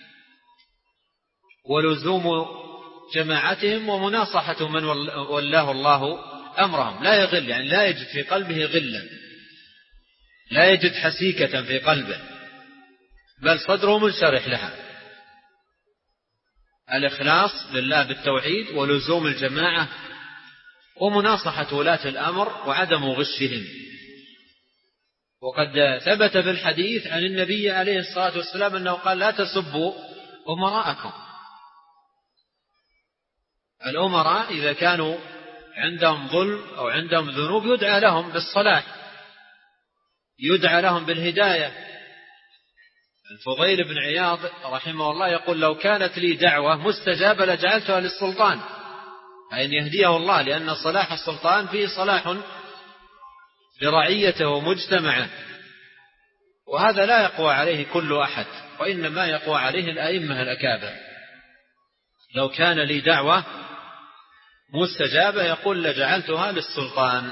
Speaker 1: ولزوم جماعتهم، ومناصحة من ولاه الله أمرهم. لا يغل يعني لا يجد في قلبه غلا، لا يجد حسيكة في قلبه، بل صدره منشرح لها. الإخلاص لله بالتوحيد، ولزوم الجماعة، ومناصحة ولاة الأمر، وعدم غشهم. وقد ثبت في الحديث عن النبي عليه الصلاة والسلام أنه قال: لا تسبوا أمراءكم. الأمراء إذا كانوا عندهم ظلم أو عندهم ذنوب يدعى لهم بالصلاح، يدعى لهم بالهداية. الفضيل بن عياض رحمه الله يقول: لو كانت لي دعوة مستجابة لجعلتها للسلطان، أي أن يهديه الله، لأن صلاح السلطان فيه صلاح لرعيته ومجتمعه، وهذا لا يقوى عليه كل أحد، وإنما يقوى عليه الأئمة الأكابر. لو كان لي دعوة مستجابة يقول لجعلتها للسلطان.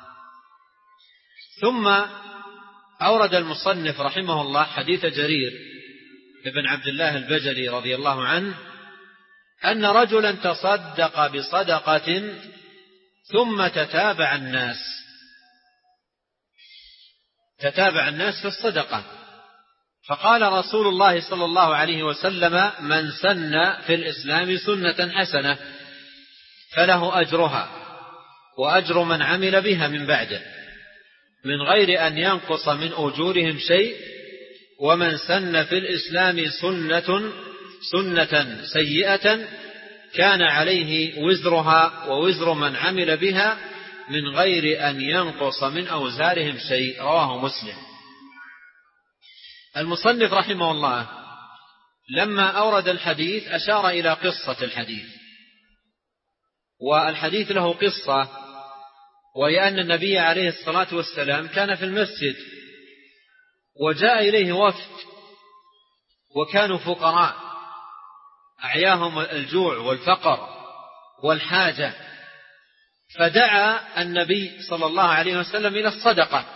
Speaker 1: ثم أورد المصنف رحمه الله حديث جرير ابن عبد الله البجلي رضي الله عنه أن رجلا تصدق بصدقة ثم تتابع الناس تتابع الناس في الصدقة، فقال رسول الله صلى الله عليه وسلم: من سن في الإسلام سنة حسنة فله أجرها وأجر من عمل بها من بعده من غير أن ينقص من أجورهم شيء، ومن سن في الإسلام سنة سنة سيئة كان عليه وزرها ووزر من عمل بها من غير أن ينقص من أوزارهم شيء. رواه مسلم. المصنف رحمه الله لما أورد الحديث أشار إلى قصة الحديث، والحديث له قصة، وهي أن النبي عليه الصلاة والسلام كان في المسجد وجاء إليه وفد، وكانوا فقراء أعياهم الجوع والفقر والحاجة، فدعا النبي صلى الله عليه وسلم إلى الصدقة،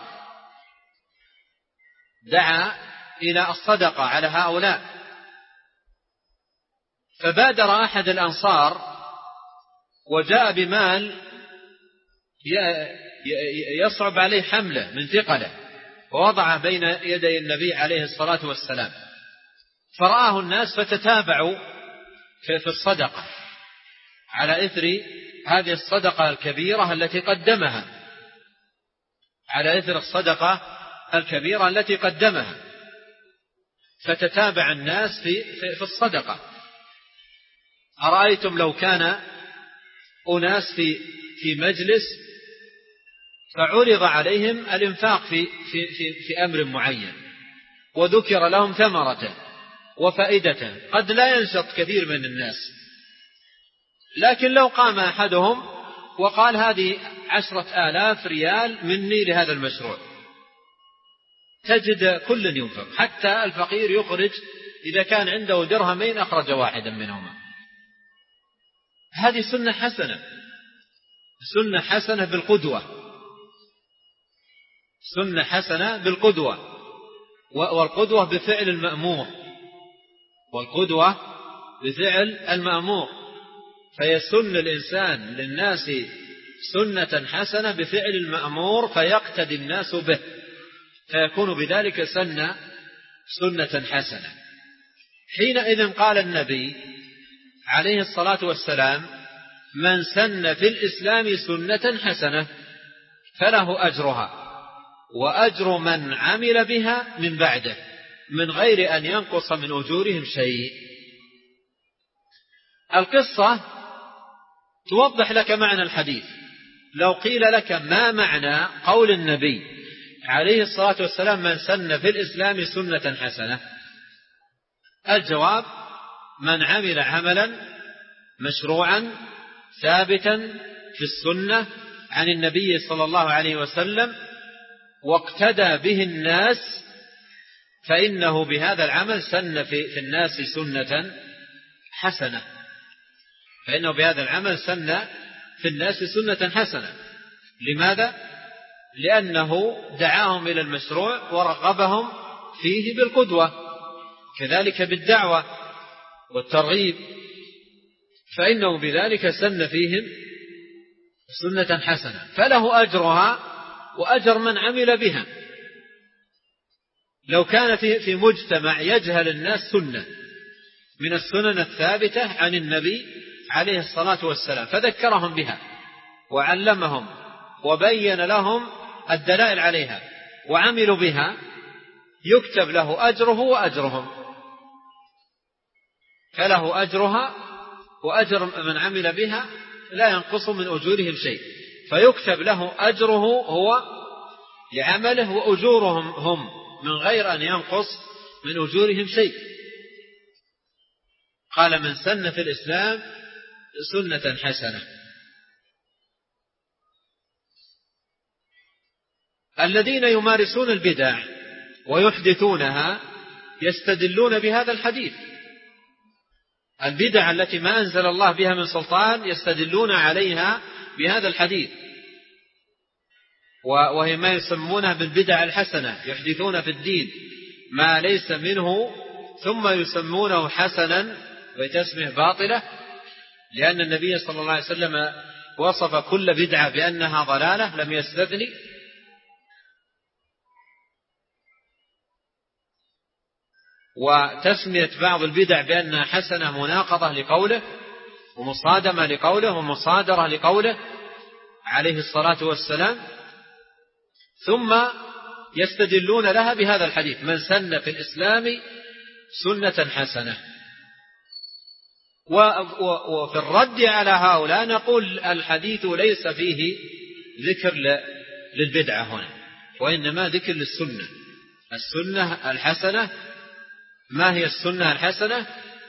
Speaker 1: دعا إلى الصدقة على هؤلاء. فبادر أحد الأنصار وجاء بمال يصعب عليه حمله من ثقله، ووضع بين يدي النبي عليه الصلاة والسلام، فرآه الناس فتتابعوا في الصدقة على إثر هذه الصدقة الكبيرة التي قدمها على إثر الصدقة الكبيرة التي قدمها فتتابع الناس في في الصدقة. أرأيتم لو كان أناس في في مجلس فعرض عليهم الإنفاق في في في في أمر معين، وذكر لهم ثمرته وفائدته، قد لا ينشط كثير من الناس، لكن لو قام أحدهم وقال هذه عشرة آلاف ريال مني لهذا المشروع، تجد كل ينفق، حتى الفقير يخرج إذا كان عنده درهمين أخرج واحدا منهما. هذه سنة حسنة، سنة حسنة بالقدوة، سنة حسنة بالقدوة، والقدوة بفعل المأمور، والقدوة بفعل المأمور، فيسن الإنسان للناس سنة حسنة بفعل المأمور فيقتدي الناس به، فيكون بذلك سنة سنة حسنة. حينئذ قال النبي عليه الصلاة والسلام: من سن في الإسلام سنة حسنة فله أجرها وأجر من عمل بها من بعده من غير أن ينقص من أجورهم شيء. القصة توضح لك معنى الحديث. لو قيل لك ما معنى قول النبي عليه الصلاة والسلام: من سن في الإسلام سنة حسنة، الجواب: من عمل عملا مشروعا ثابتا في السنة عن النبي صلى الله عليه وسلم واقتدى به الناس، فإنه بهذا العمل سن في الناس سنة حسنة، فإنه بهذا العمل سن في الناس سنة حسنة. لماذا؟ لأنه دعاهم إلى المشروع ورغبهم فيه بالقدوة، كذلك بالدعوة والترغيب، فإنه بذلك سن فيهم سنة حسنة، فله أجرها وأجر من عمل بها. لو كانت في مجتمع يجهل الناس سنة من السنن الثابتة عن النبي عليه الصلاة والسلام فذكرهم بها وعلمهم وبين لهم الدلائل عليها وعملوا بها، يكتب له أجره وأجرهم، فله أجرها وأجر من عمل بها لا ينقص من أجورهم شيء، فيكتب له أجره هو لعمله وأجورهم هم من غير أن ينقص من أجورهم شيء. قال: من سن في الإسلام سنة حسنة. الذين يمارسون البدع ويحدثونها يستدلون بهذا الحديث. البدع التي ما أنزل الله بها من سلطان يستدلون عليها بهذا الحديث، وهي ما يسمونها بالبدع الحسنة، يحدثون في الدين ما ليس منه ثم يسمونه حسنا وتسميه باطلة، لأن النبي صلى الله عليه وسلم وصف كل بدعة بأنها ضلالة لم يستثني. وتسمية بعض البدع بأنها حسنة مناقضة لقوله ومصادمة لقوله ومصادرة لقوله عليه الصلاة والسلام، ثم يستدلون لها بهذا الحديث: من سن في الإسلام سنة حسنة. وفي الرد على هؤلاء نقول: الحديث ليس فيه ذكر للبدعة هنا، وإنما ذكر للسنة. السنة الحسنة، ما هي السنة الحسنة؟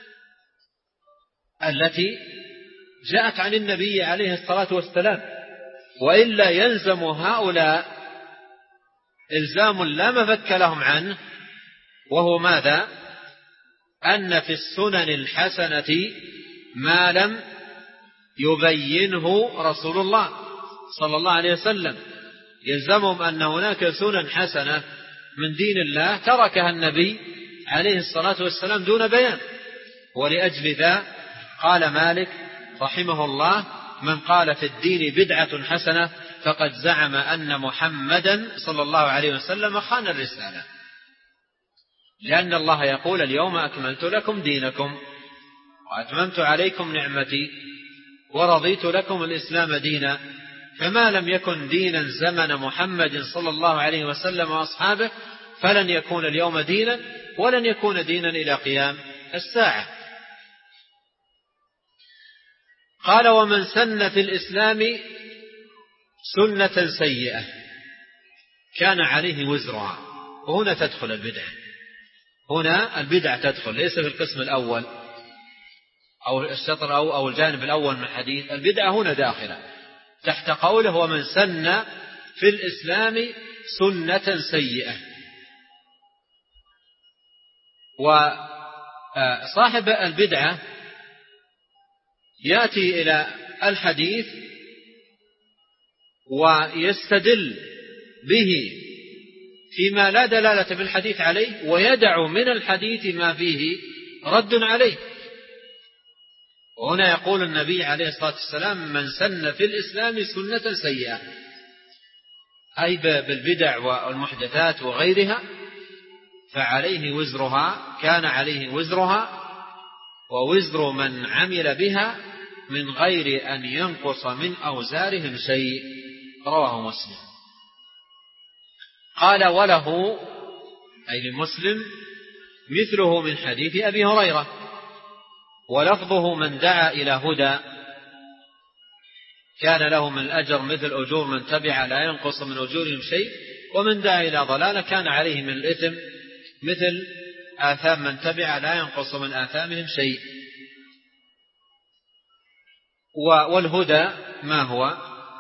Speaker 1: التي جاءت عن النبي عليه الصلاة والسلام، وإلا يلزم هؤلاء إلزام لا مفك لهم عنه، وهو ماذا؟ أن في السنن الحسنة ما لم يبينه رسول الله صلى الله عليه وسلم. يلزمهم أن هناك سنن حسنة من دين الله تركها النبي عليه الصلاة والسلام دون بيان. ولأجل ذا قال مالك رحمه الله: من قال في الدين بدعة حسنة فقد زعم أن محمدا صلى الله عليه وسلم خان الرسالة، لأن الله يقول اليوم أكملت لكم دينكم وأتممت عليكم نعمتي ورضيت لكم الإسلام دينا، فما لم يكن دينا زمن محمد صلى الله عليه وسلم وأصحابه فلن يكون اليوم دينا، ولن يكون دينا إلى قيام الساعة. قال: ومن سن في الإسلام سنة سيئة كان عليه وزرها. وهنا تدخل البدعة، هنا البدعة تدخل، ليس في القسم الأول أو الشطر أو, أو الجانب الأول من الحديث. البدعة هنا داخلة تحت قوله: ومن سن في الإسلام سنة سيئة. وصاحب البدعة يأتي إلى الحديث ويستدل به فيما لا دلالة بالحديث عليه، ويدع من الحديث ما فيه رد عليه. وهنا يقول النبي عليه الصلاة والسلام: من سن في الإسلام سنة سيئة، أي بالبدع والمحدثات وغيرها، فعليه وزرها، كان عليه وزرها ووزر من عمل بها من غير أن ينقص من أوزارهم شيء. رواه مسلم. قال: وله أي لمسلم مثله من حديث أبي هريرة، ولفظه: من دعا إلى هدى كان له من الأجر مثل أجور من تبع لا ينقص من أجورهم شيء، ومن دعا إلى ضلالة كان عليه من الإثم مثل آثام من تبع لا ينقص من آثامهم شيء. والهدى ما هو؟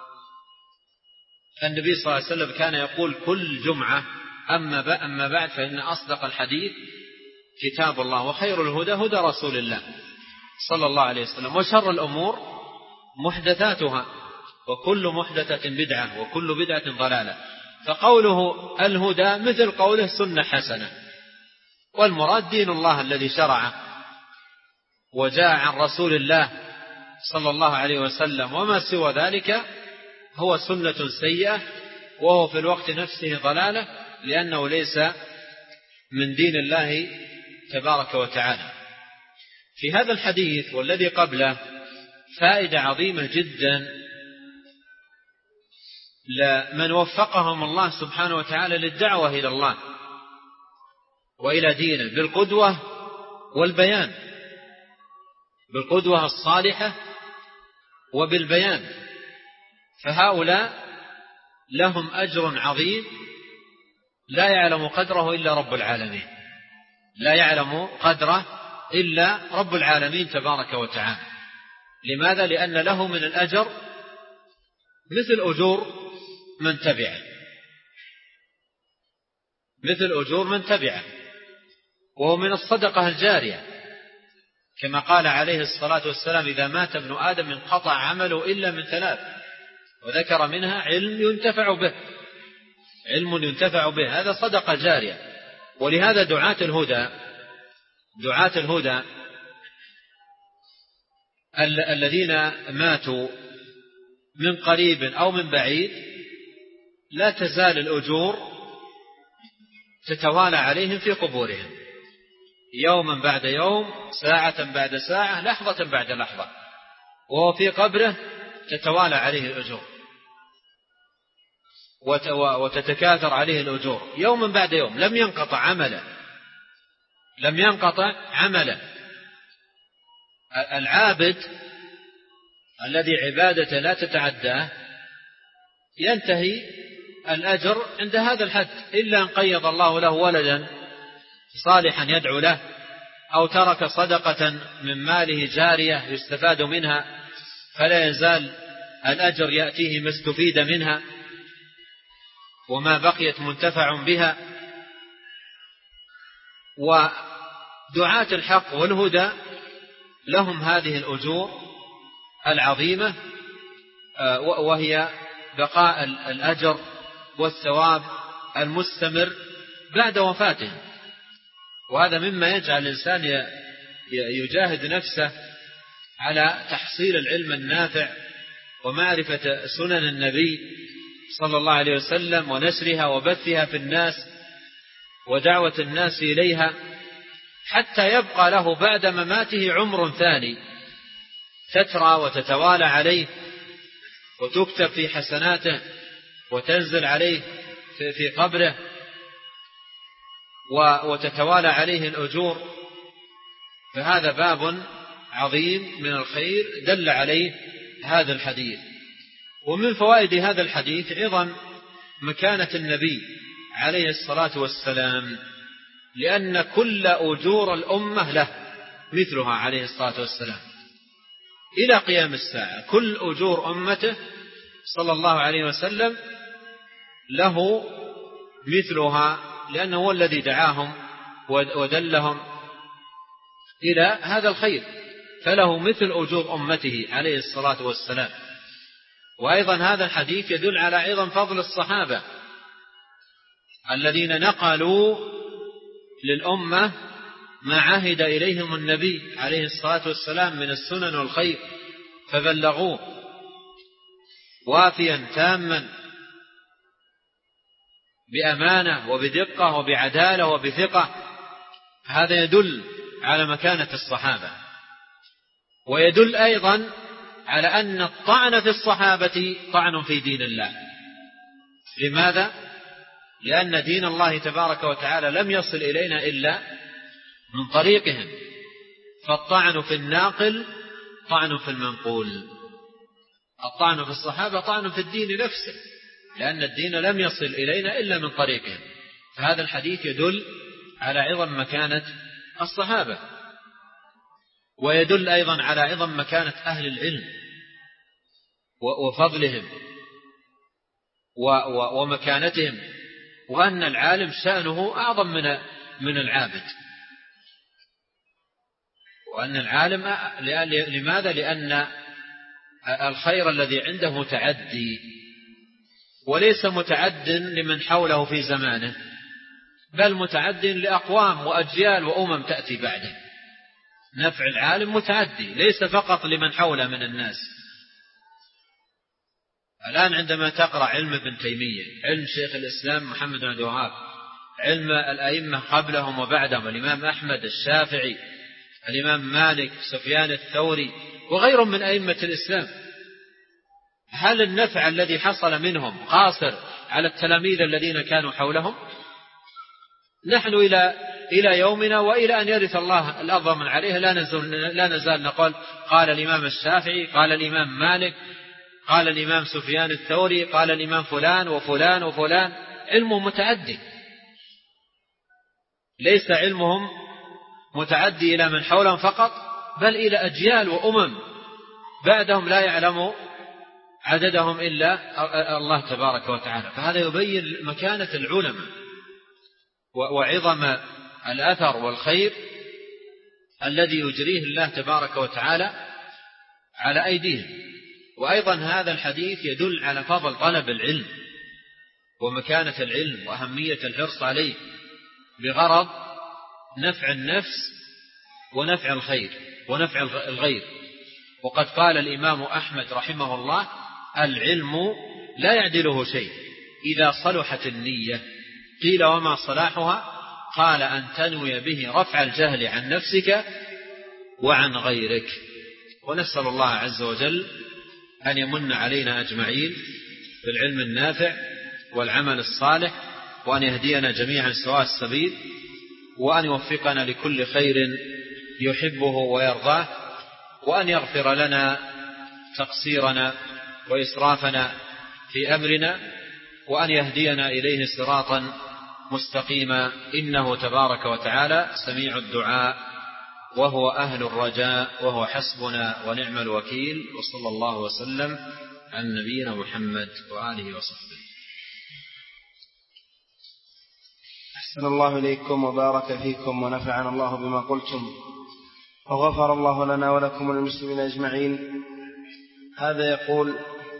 Speaker 1: النبي صلى الله عليه وسلم كان يقول كل جمعة: أما بعد فإن أصدق الحديث كتاب الله، وخير الهدى هدى رسول الله صلى الله عليه وسلم، وشر الأمور محدثاتها، وكل محدثة بدعة، وكل بدعة ضلالة. فقوله الهدى مثل قوله سنة حسنة، والمراد دين الله الذي شرعه وجاء عن رسول الله صلى الله عليه وسلم، وما سوى ذلك هو سنة سيئة، وهو في الوقت نفسه ضلالة، لأنه ليس من دين الله تبارك وتعالى. في هذا الحديث والذي قبله فائدة عظيمة جدا لمن وفقهم الله سبحانه وتعالى للدعوة إلى الله وإلى دينه بالقدوة والبيان، بالقدوة الصالحة وبالبيان. فهؤلاء لهم أجر عظيم لا يعلم قدره إلا رب العالمين، لا يعلم قدره إلا رب العالمين تبارك وتعالى. لماذا؟ لأن له من الأجر مثل أجور من تبعه، مثل أجور من تبعه، وهو من الصدقة الجارية، كما قال عليه الصلاة والسلام: إذا مات ابن آدم انقطع عمله إلا من ثلاث، وذكر منها علم ينتفع به، علم ينتفع به، هذا صدقة جارية. ولهذا دعاة الهدى دعاة الهدى الذين ماتوا من قريب أو من بعيد لا تزال الأجور تتوالى عليهم في قبورهم، يوما بعد يوم، ساعة بعد ساعة، لحظة بعد لحظة، وهو في قبره تتوالى عليه الأجور وتتكاثر عليه الأجور يوما بعد يوم، لم ينقطع عمله، لم ينقطع عمله. العابد الذي عبادته لا تتعداه ينتهي الأجر عند هذا الحد، إلا أن قيض الله له ولدا صالحا يدعو له، أو ترك صدقة من ماله جارية يستفاد منها، فلا يزال الأجر يأتيه ما استفيد منها وما بقيت منتفع بها. ودعاة الحق والهدى لهم هذه الأجور العظيمة، وهي بقاء الأجر والثواب المستمر بعد وفاتهم. وهذا مما يجعل الإنسان يجاهد نفسه على تحصيل العلم النافع ومعرفة سنن النبي صلى الله عليه وسلم ونشرها وبثها في الناس ودعوة الناس إليها، حتى يبقى له بعد مماته عمر ثاني تترى وتتوالى عليه وتكتب في حسناته وتنزل عليه في قبره وتتوالى عليه الأجور. فهذا باب عظيم من الخير دل عليه هذا الحديث. ومن فوائد هذا الحديث عظم مكانة النبي عليه الصلاة والسلام، لأن كل أجور الأمة له مثلها عليه الصلاة والسلام إلى قيام الساعة. كل أجور أمته صلى الله عليه وسلم له مثلها، لأنه هو الذي دعاهم ودلهم إلى هذا الخير، فله مثل أجور أمته عليه الصلاة والسلام. وأيضا هذا الحديث يدل على عظم فضل الصحابة الذين نقلوا للأمة ما عهد إليهم النبي عليه الصلاة والسلام من السنن والخير، فبلغوه وافيا تاما بأمانة وبدقة وبعدالة وبثقة. هذا يدل على مكانة الصحابة، ويدل أيضا على أن الطعن في الصحابة طعن في دين الله. لماذا؟ لأن دين الله تبارك وتعالى لم يصل إلينا إلا من طريقهم، فالطعن في الناقل طعن في المنقول. الطعن في الصحابة طعن في الدين نفسه، لأن الدين لم يصل إلينا إلا من طريقهم. فهذا الحديث يدل على عظم مكانة الصحابة، ويدل أيضا على عظم مكانة أهل العلم وفضلهم ومكانتهم، وأن العالم شأنه أعظم من من العابد. وأن العالم لماذا؟ لأن الخير الذي عنده متعدي، وليس متعد لمن حوله في زمانه، بل متعد لأقوام وأجيال وأمم تأتي بعده. نفع العالم متعدي ليس فقط لمن حوله من الناس. الآن عندما تقرأ علم ابن تيمية، علم شيخ الإسلام محمد بن عبد الوهاب، علم الأئمة قبلهم وبعدهم، الإمام أحمد، الشافعي، الإمام مالك، سفيان الثوري، وغيرهم من أئمة الإسلام، هل النفع الذي حصل منهم قاصر على التلاميذ الذين كانوا حولهم؟ نحن إلى إلى يومنا وإلى أن يرث الله الأرض من عليها لا نزال, لا نزال نقول قال الإمام الشافعي، قال الإمام مالك، قال الإمام سفيان الثوري، قال الإمام فلان وفلان وفلان. علمهم متعدي، ليس علمهم متعدي إلى من حولهم فقط، بل إلى أجيال وأمم بعدهم لا يعلم عددهم إلا الله تبارك وتعالى. فهذا يبين مكانة العلماء وعظم الأثر والخير الذي يجريه الله تبارك وتعالى على أيديهم. وأيضا هذا الحديث يدل على فضل طلب العلم ومكانة العلم وأهمية الحرص عليه بغرض نفع النفس ونفع الخير ونفع الغير. وقد قال الإمام أحمد رحمه الله: العلم لا يعدله شيء إذا صلحت النية. قيل: وما صلاحها؟ قال: أن تنوي به رفع الجهل عن نفسك وعن غيرك. ونسأل الله عز وجل أن يمن علينا أجمعين بالعلم النافع والعمل الصالح، وأن يهدينا جميعا سواء السبيل، وأن يوفقنا لكل خير يحبه ويرضاه، وأن يغفر لنا تقصيرنا وإسرافنا في أمرنا، وأن يهدينا إليه صراطا مستقيما، إنه تبارك وتعالى سميع الدعاء وهو أهل الرجاء وهو حسبنا ونعم الوكيل. وصلى الله وسلم على نبينا محمد وآله وصحبه.
Speaker 2: أحسن الله إليكم وبارك فيكم ونفعنا الله بما قلتم، وغفر الله لنا ولكم وللمسلمين أجمعين. هذا يقول: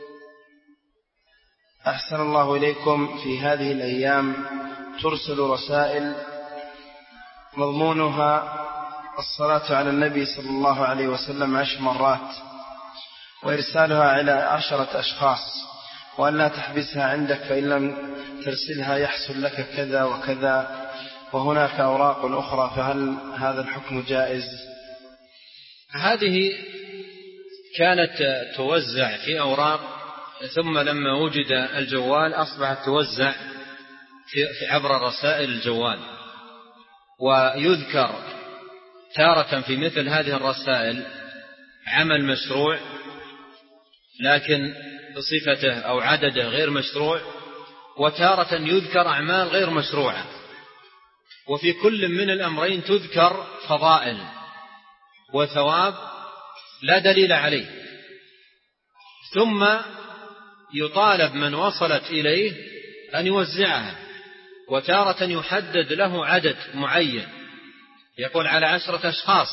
Speaker 2: أحسن الله إليكم، في هذه الأيام ترسل رسائل مضمونها الصلاة على النبي صلى الله عليه وسلم عشر مرات، وإرسالها إلى عشرة أشخاص، وأن لا تحبسها عندك، فإن لم ترسلها يحصل لك كذا وكذا، وهناك أوراق أخرى، فهل هذا الحكم جائز؟
Speaker 1: هذه كانت توزع في أوراق، ثم لما وجد الجوال أصبحت توزع في عبر رسائل الجوال، ويذكر تارة في مثل هذه الرسائل عمل مشروع لكن بصفته أو عدده غير مشروع، وتارة يذكر أعمال غير مشروعة، وفي كل من الأمرين تذكر فضائل وثواب لا دليل عليه، ثم يطالب من وصلت إليه أن يوزعها، وتارة يحدد له عدد معين يقول على عشرة أشخاص،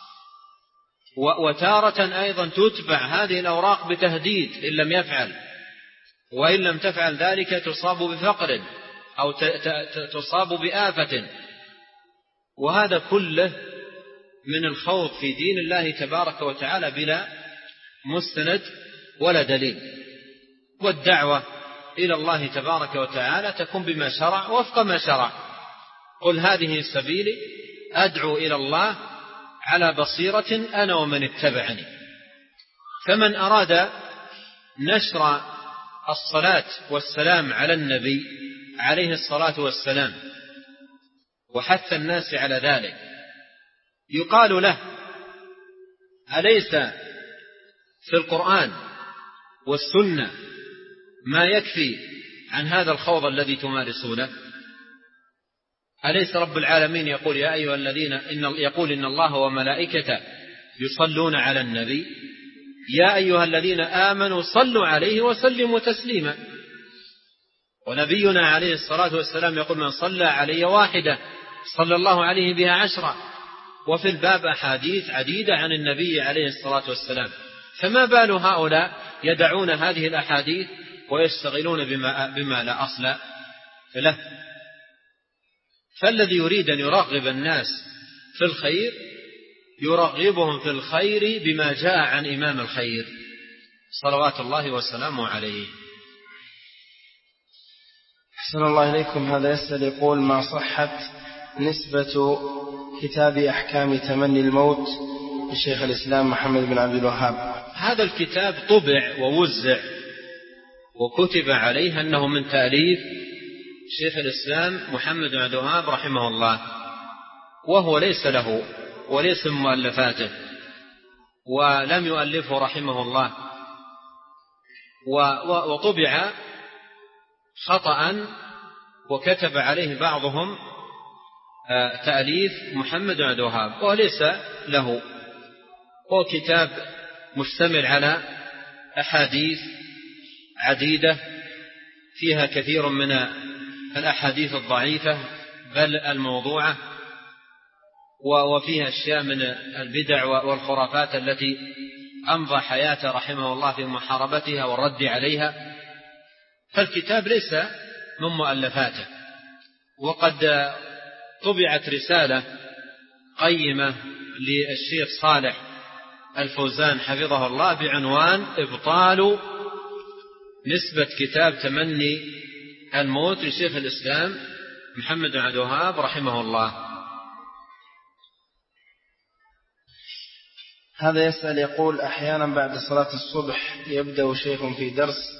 Speaker 1: وتارة أيضا تتبع هذه الأوراق بتهديد إن لم يفعل، وإن لم تفعل ذلك تصاب بفقر أو تصاب بآفة. وهذا كله من الخوض في دين الله تبارك وتعالى بلا مستند ولا دليل. والدعوة إلى الله تبارك وتعالى تكون بما شرع وفق ما شرع. قل هذه سبيلي أدعو إلى الله على بصيرة أنا ومن اتبعني. فمن أراد نشر الصلاة والسلام على النبي عليه الصلاة والسلام وحث الناس على ذلك يقال له: أليس في القرآن والسنة ما يكفي عن هذا الخوض الذي تمارسونه؟ أليس رب العالمين يقول يا أيها الذين إن يقول إن الله وملائكته يصلون على النبي يا أيها الذين آمنوا صلوا عليه وسلموا تسليما. ونبينا عليه الصلاة والسلام يقول من صلى علي واحدة صلى الله عليه بها عشرة. وفي الباب أحاديث عديدة عن النبي عليه الصلاة والسلام، فما بال هؤلاء يدعون هذه الأحاديث ويشتغلون بما, بما لا أصل له؟ فالذي يريد أن يرغب الناس في الخير يرغبهم في الخير بما جاء عن إمام الخير صلوات الله وسلامه عليه.
Speaker 2: أحسن الله إليكم. هذا يسأل يقول: ما صحت نسبة كتاب أحكام تمني الموت لشيخ الإسلام محمد بن عبد الوهاب؟
Speaker 1: هذا الكتاب طبع ووزع وكتب عليه أنه من تأليف شيخ الإسلام محمد بن عبد الوهاب رحمه الله، وهو ليس له وليس من مؤلفاته، ولم يؤلفه رحمه الله، وطبع خطأ وكتب عليه بعضهم تأليف محمد بن عبد الوهاب وليس له. هو كتاب مشتمل على أحاديث عديدة فيها كثير من الأحاديث الضعيفة بل الموضوعة، وفيها أشياء من البدع والخرافات التي أمضى حياته رحمه الله في محاربتها والرد عليها. فالكتاب ليس من مؤلفاته. وقد طبعت رسالة قيمة للشيخ صالح الفوزان حفظه الله بعنوان إبطال نسبة كتاب تمني الموت لشيخ الإسلام محمد بن عبد الوهاب رحمه الله.
Speaker 2: هذا يسأل يقول: أحيانا بعد صلاة الصبح يبدأ شيخ في درس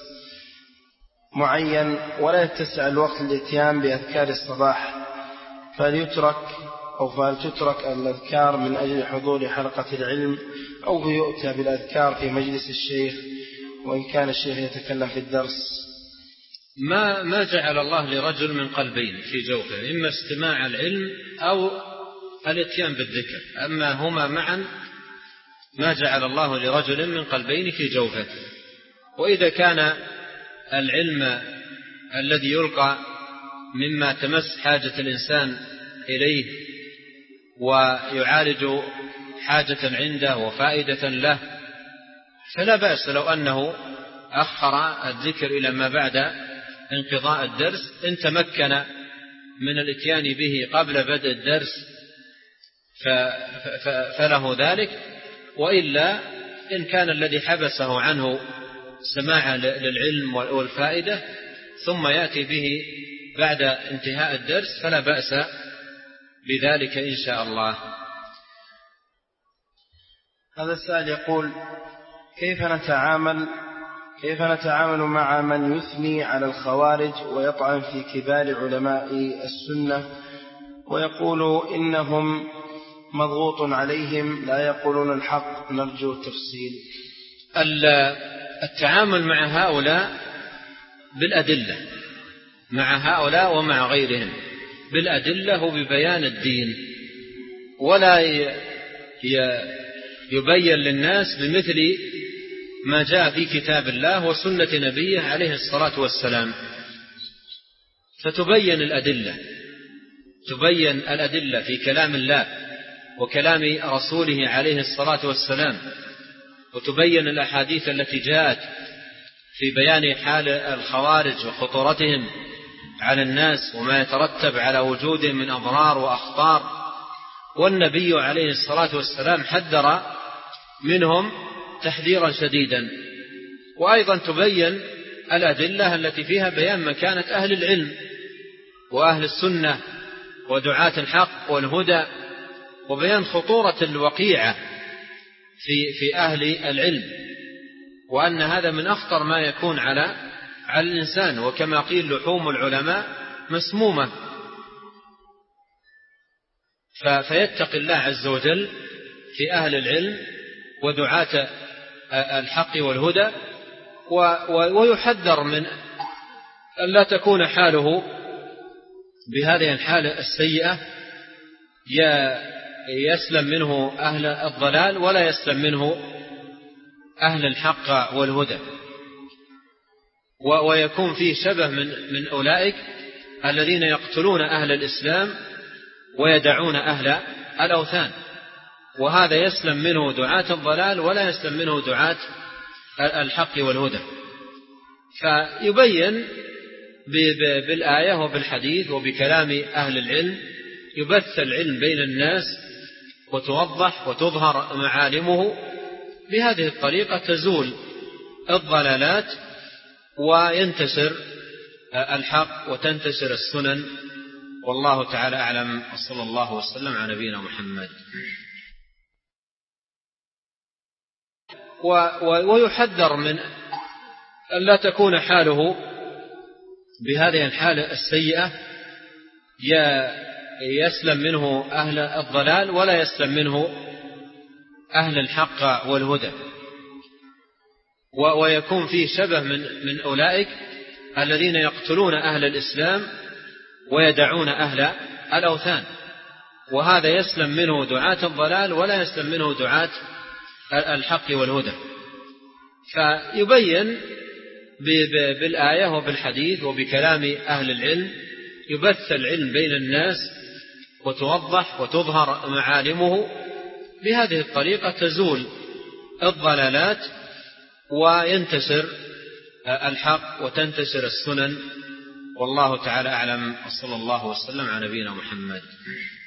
Speaker 2: معين ولا يتسع الوقت للاتيان بأذكار الصباح، فليترك أو فلتترك الأذكار من أجل حضور حلقة العلم، أو يؤتى بالأذكار في مجلس الشيخ وإن كان الشيخ يتكلم في الدرس؟
Speaker 1: ما ما جعل الله لرجل من قلبين في جوفه، إما استماع العلم أو الاتيان بالذكر، أما هما معا ما جعل الله لرجل من قلبين في جوفه. وإذا كان العلم الذي يلقى مما تمس حاجة الإنسان إليه ويعالج حاجة عنده وفائدة له فلا بأس لو أنه أخر الذكر إلى ما بعد انقضاء الدرس إن تمكن من الاتيان به قبل بدء الدرس فله ذلك، وإلا إن كان الذي حبسه عنه سماعا للعلم والفائدة ثم يأتي به بعد انتهاء الدرس فلا بأس بذلك إن شاء الله.
Speaker 2: هذا السائل يقول: كيف نتعامل كيف نتعامل مع من يثني على الخوارج ويطعن في كبار علماء السنة ويقول إنهم مضغوط عليهم لا يقولون الحق، نرجو التفصيل.
Speaker 1: التعامل مع هؤلاء بالأدلة، مع هؤلاء ومع غيرهم بالأدلة وببيان الدين، ولا يبين للناس بمثل ما جاء في كتاب الله وسنة نبيه عليه الصلاة والسلام، فتبين الأدلة، تبين الأدلة في كلام الله وكلام رسوله عليه الصلاة والسلام، وتبين الأحاديث التي جاءت في بيان حال الخوارج وخطورتهم على الناس وما يترتب على وجودهم من أضرار وأخطار، والنبي عليه الصلاة والسلام حذر منهم تحذيرا شديدا. وأيضا تبين الأدلة التي فيها بيان مكانة أهل العلم وأهل السنة ودعاة الحق والهدى، وبيان خطورة الوقيعة في في أهل العلم، وأن هذا من أخطر ما يكون على على الإنسان، وكما قيل لحوم العلماء مسمومة. فيتقي الله عز وجل في أهل العلم ودعاة الحق والهدى، ويحذر من أن لا تكون حاله بهذه الحالة السيئة يسلم منه أهل الضلال ولا يسلم منه أهل الحق والهدى، ويكون فيه شبه من من أولئك الذين يقتلون أهل الإسلام ويدعون أهل الأوثان، وهذا يسلم منه دعاة الضلال ولا يسلم منه دعاة الحق والهدى. فيبين بالآية وبالحديث وبكلام أهل العلم، يبث العلم بين الناس وتوضح وتظهر معالمه. بهذه الطريقة تزول الضلالات وينتشر الحق وتنتشر السنن، والله تعالى أعلم، وصلى الله وسلم على نبينا محمد. ويحذر من أن لا تكون حاله بهذه الحالة السيئة يسلم منه أهل الضلال ولا يسلم منه أهل الحق والهدى، ويكون فيه شبه من من أولئك الذين يقتلون أهل الإسلام ويدعون أهل الأوثان، وهذا يسلم منه دعاة الضلال ولا يسلم منه دعاة الحق والهدى. فيبين بالآية وبالحديث وبكلام أهل العلم، يبث العلم بين الناس وتوضح وتظهر معالمه. بهذه الطريقة تزول الضلالات وينتشر الحق وتنتشر السنن، والله تعالى أعلم، وصلى الله وسلم على نبينا محمد.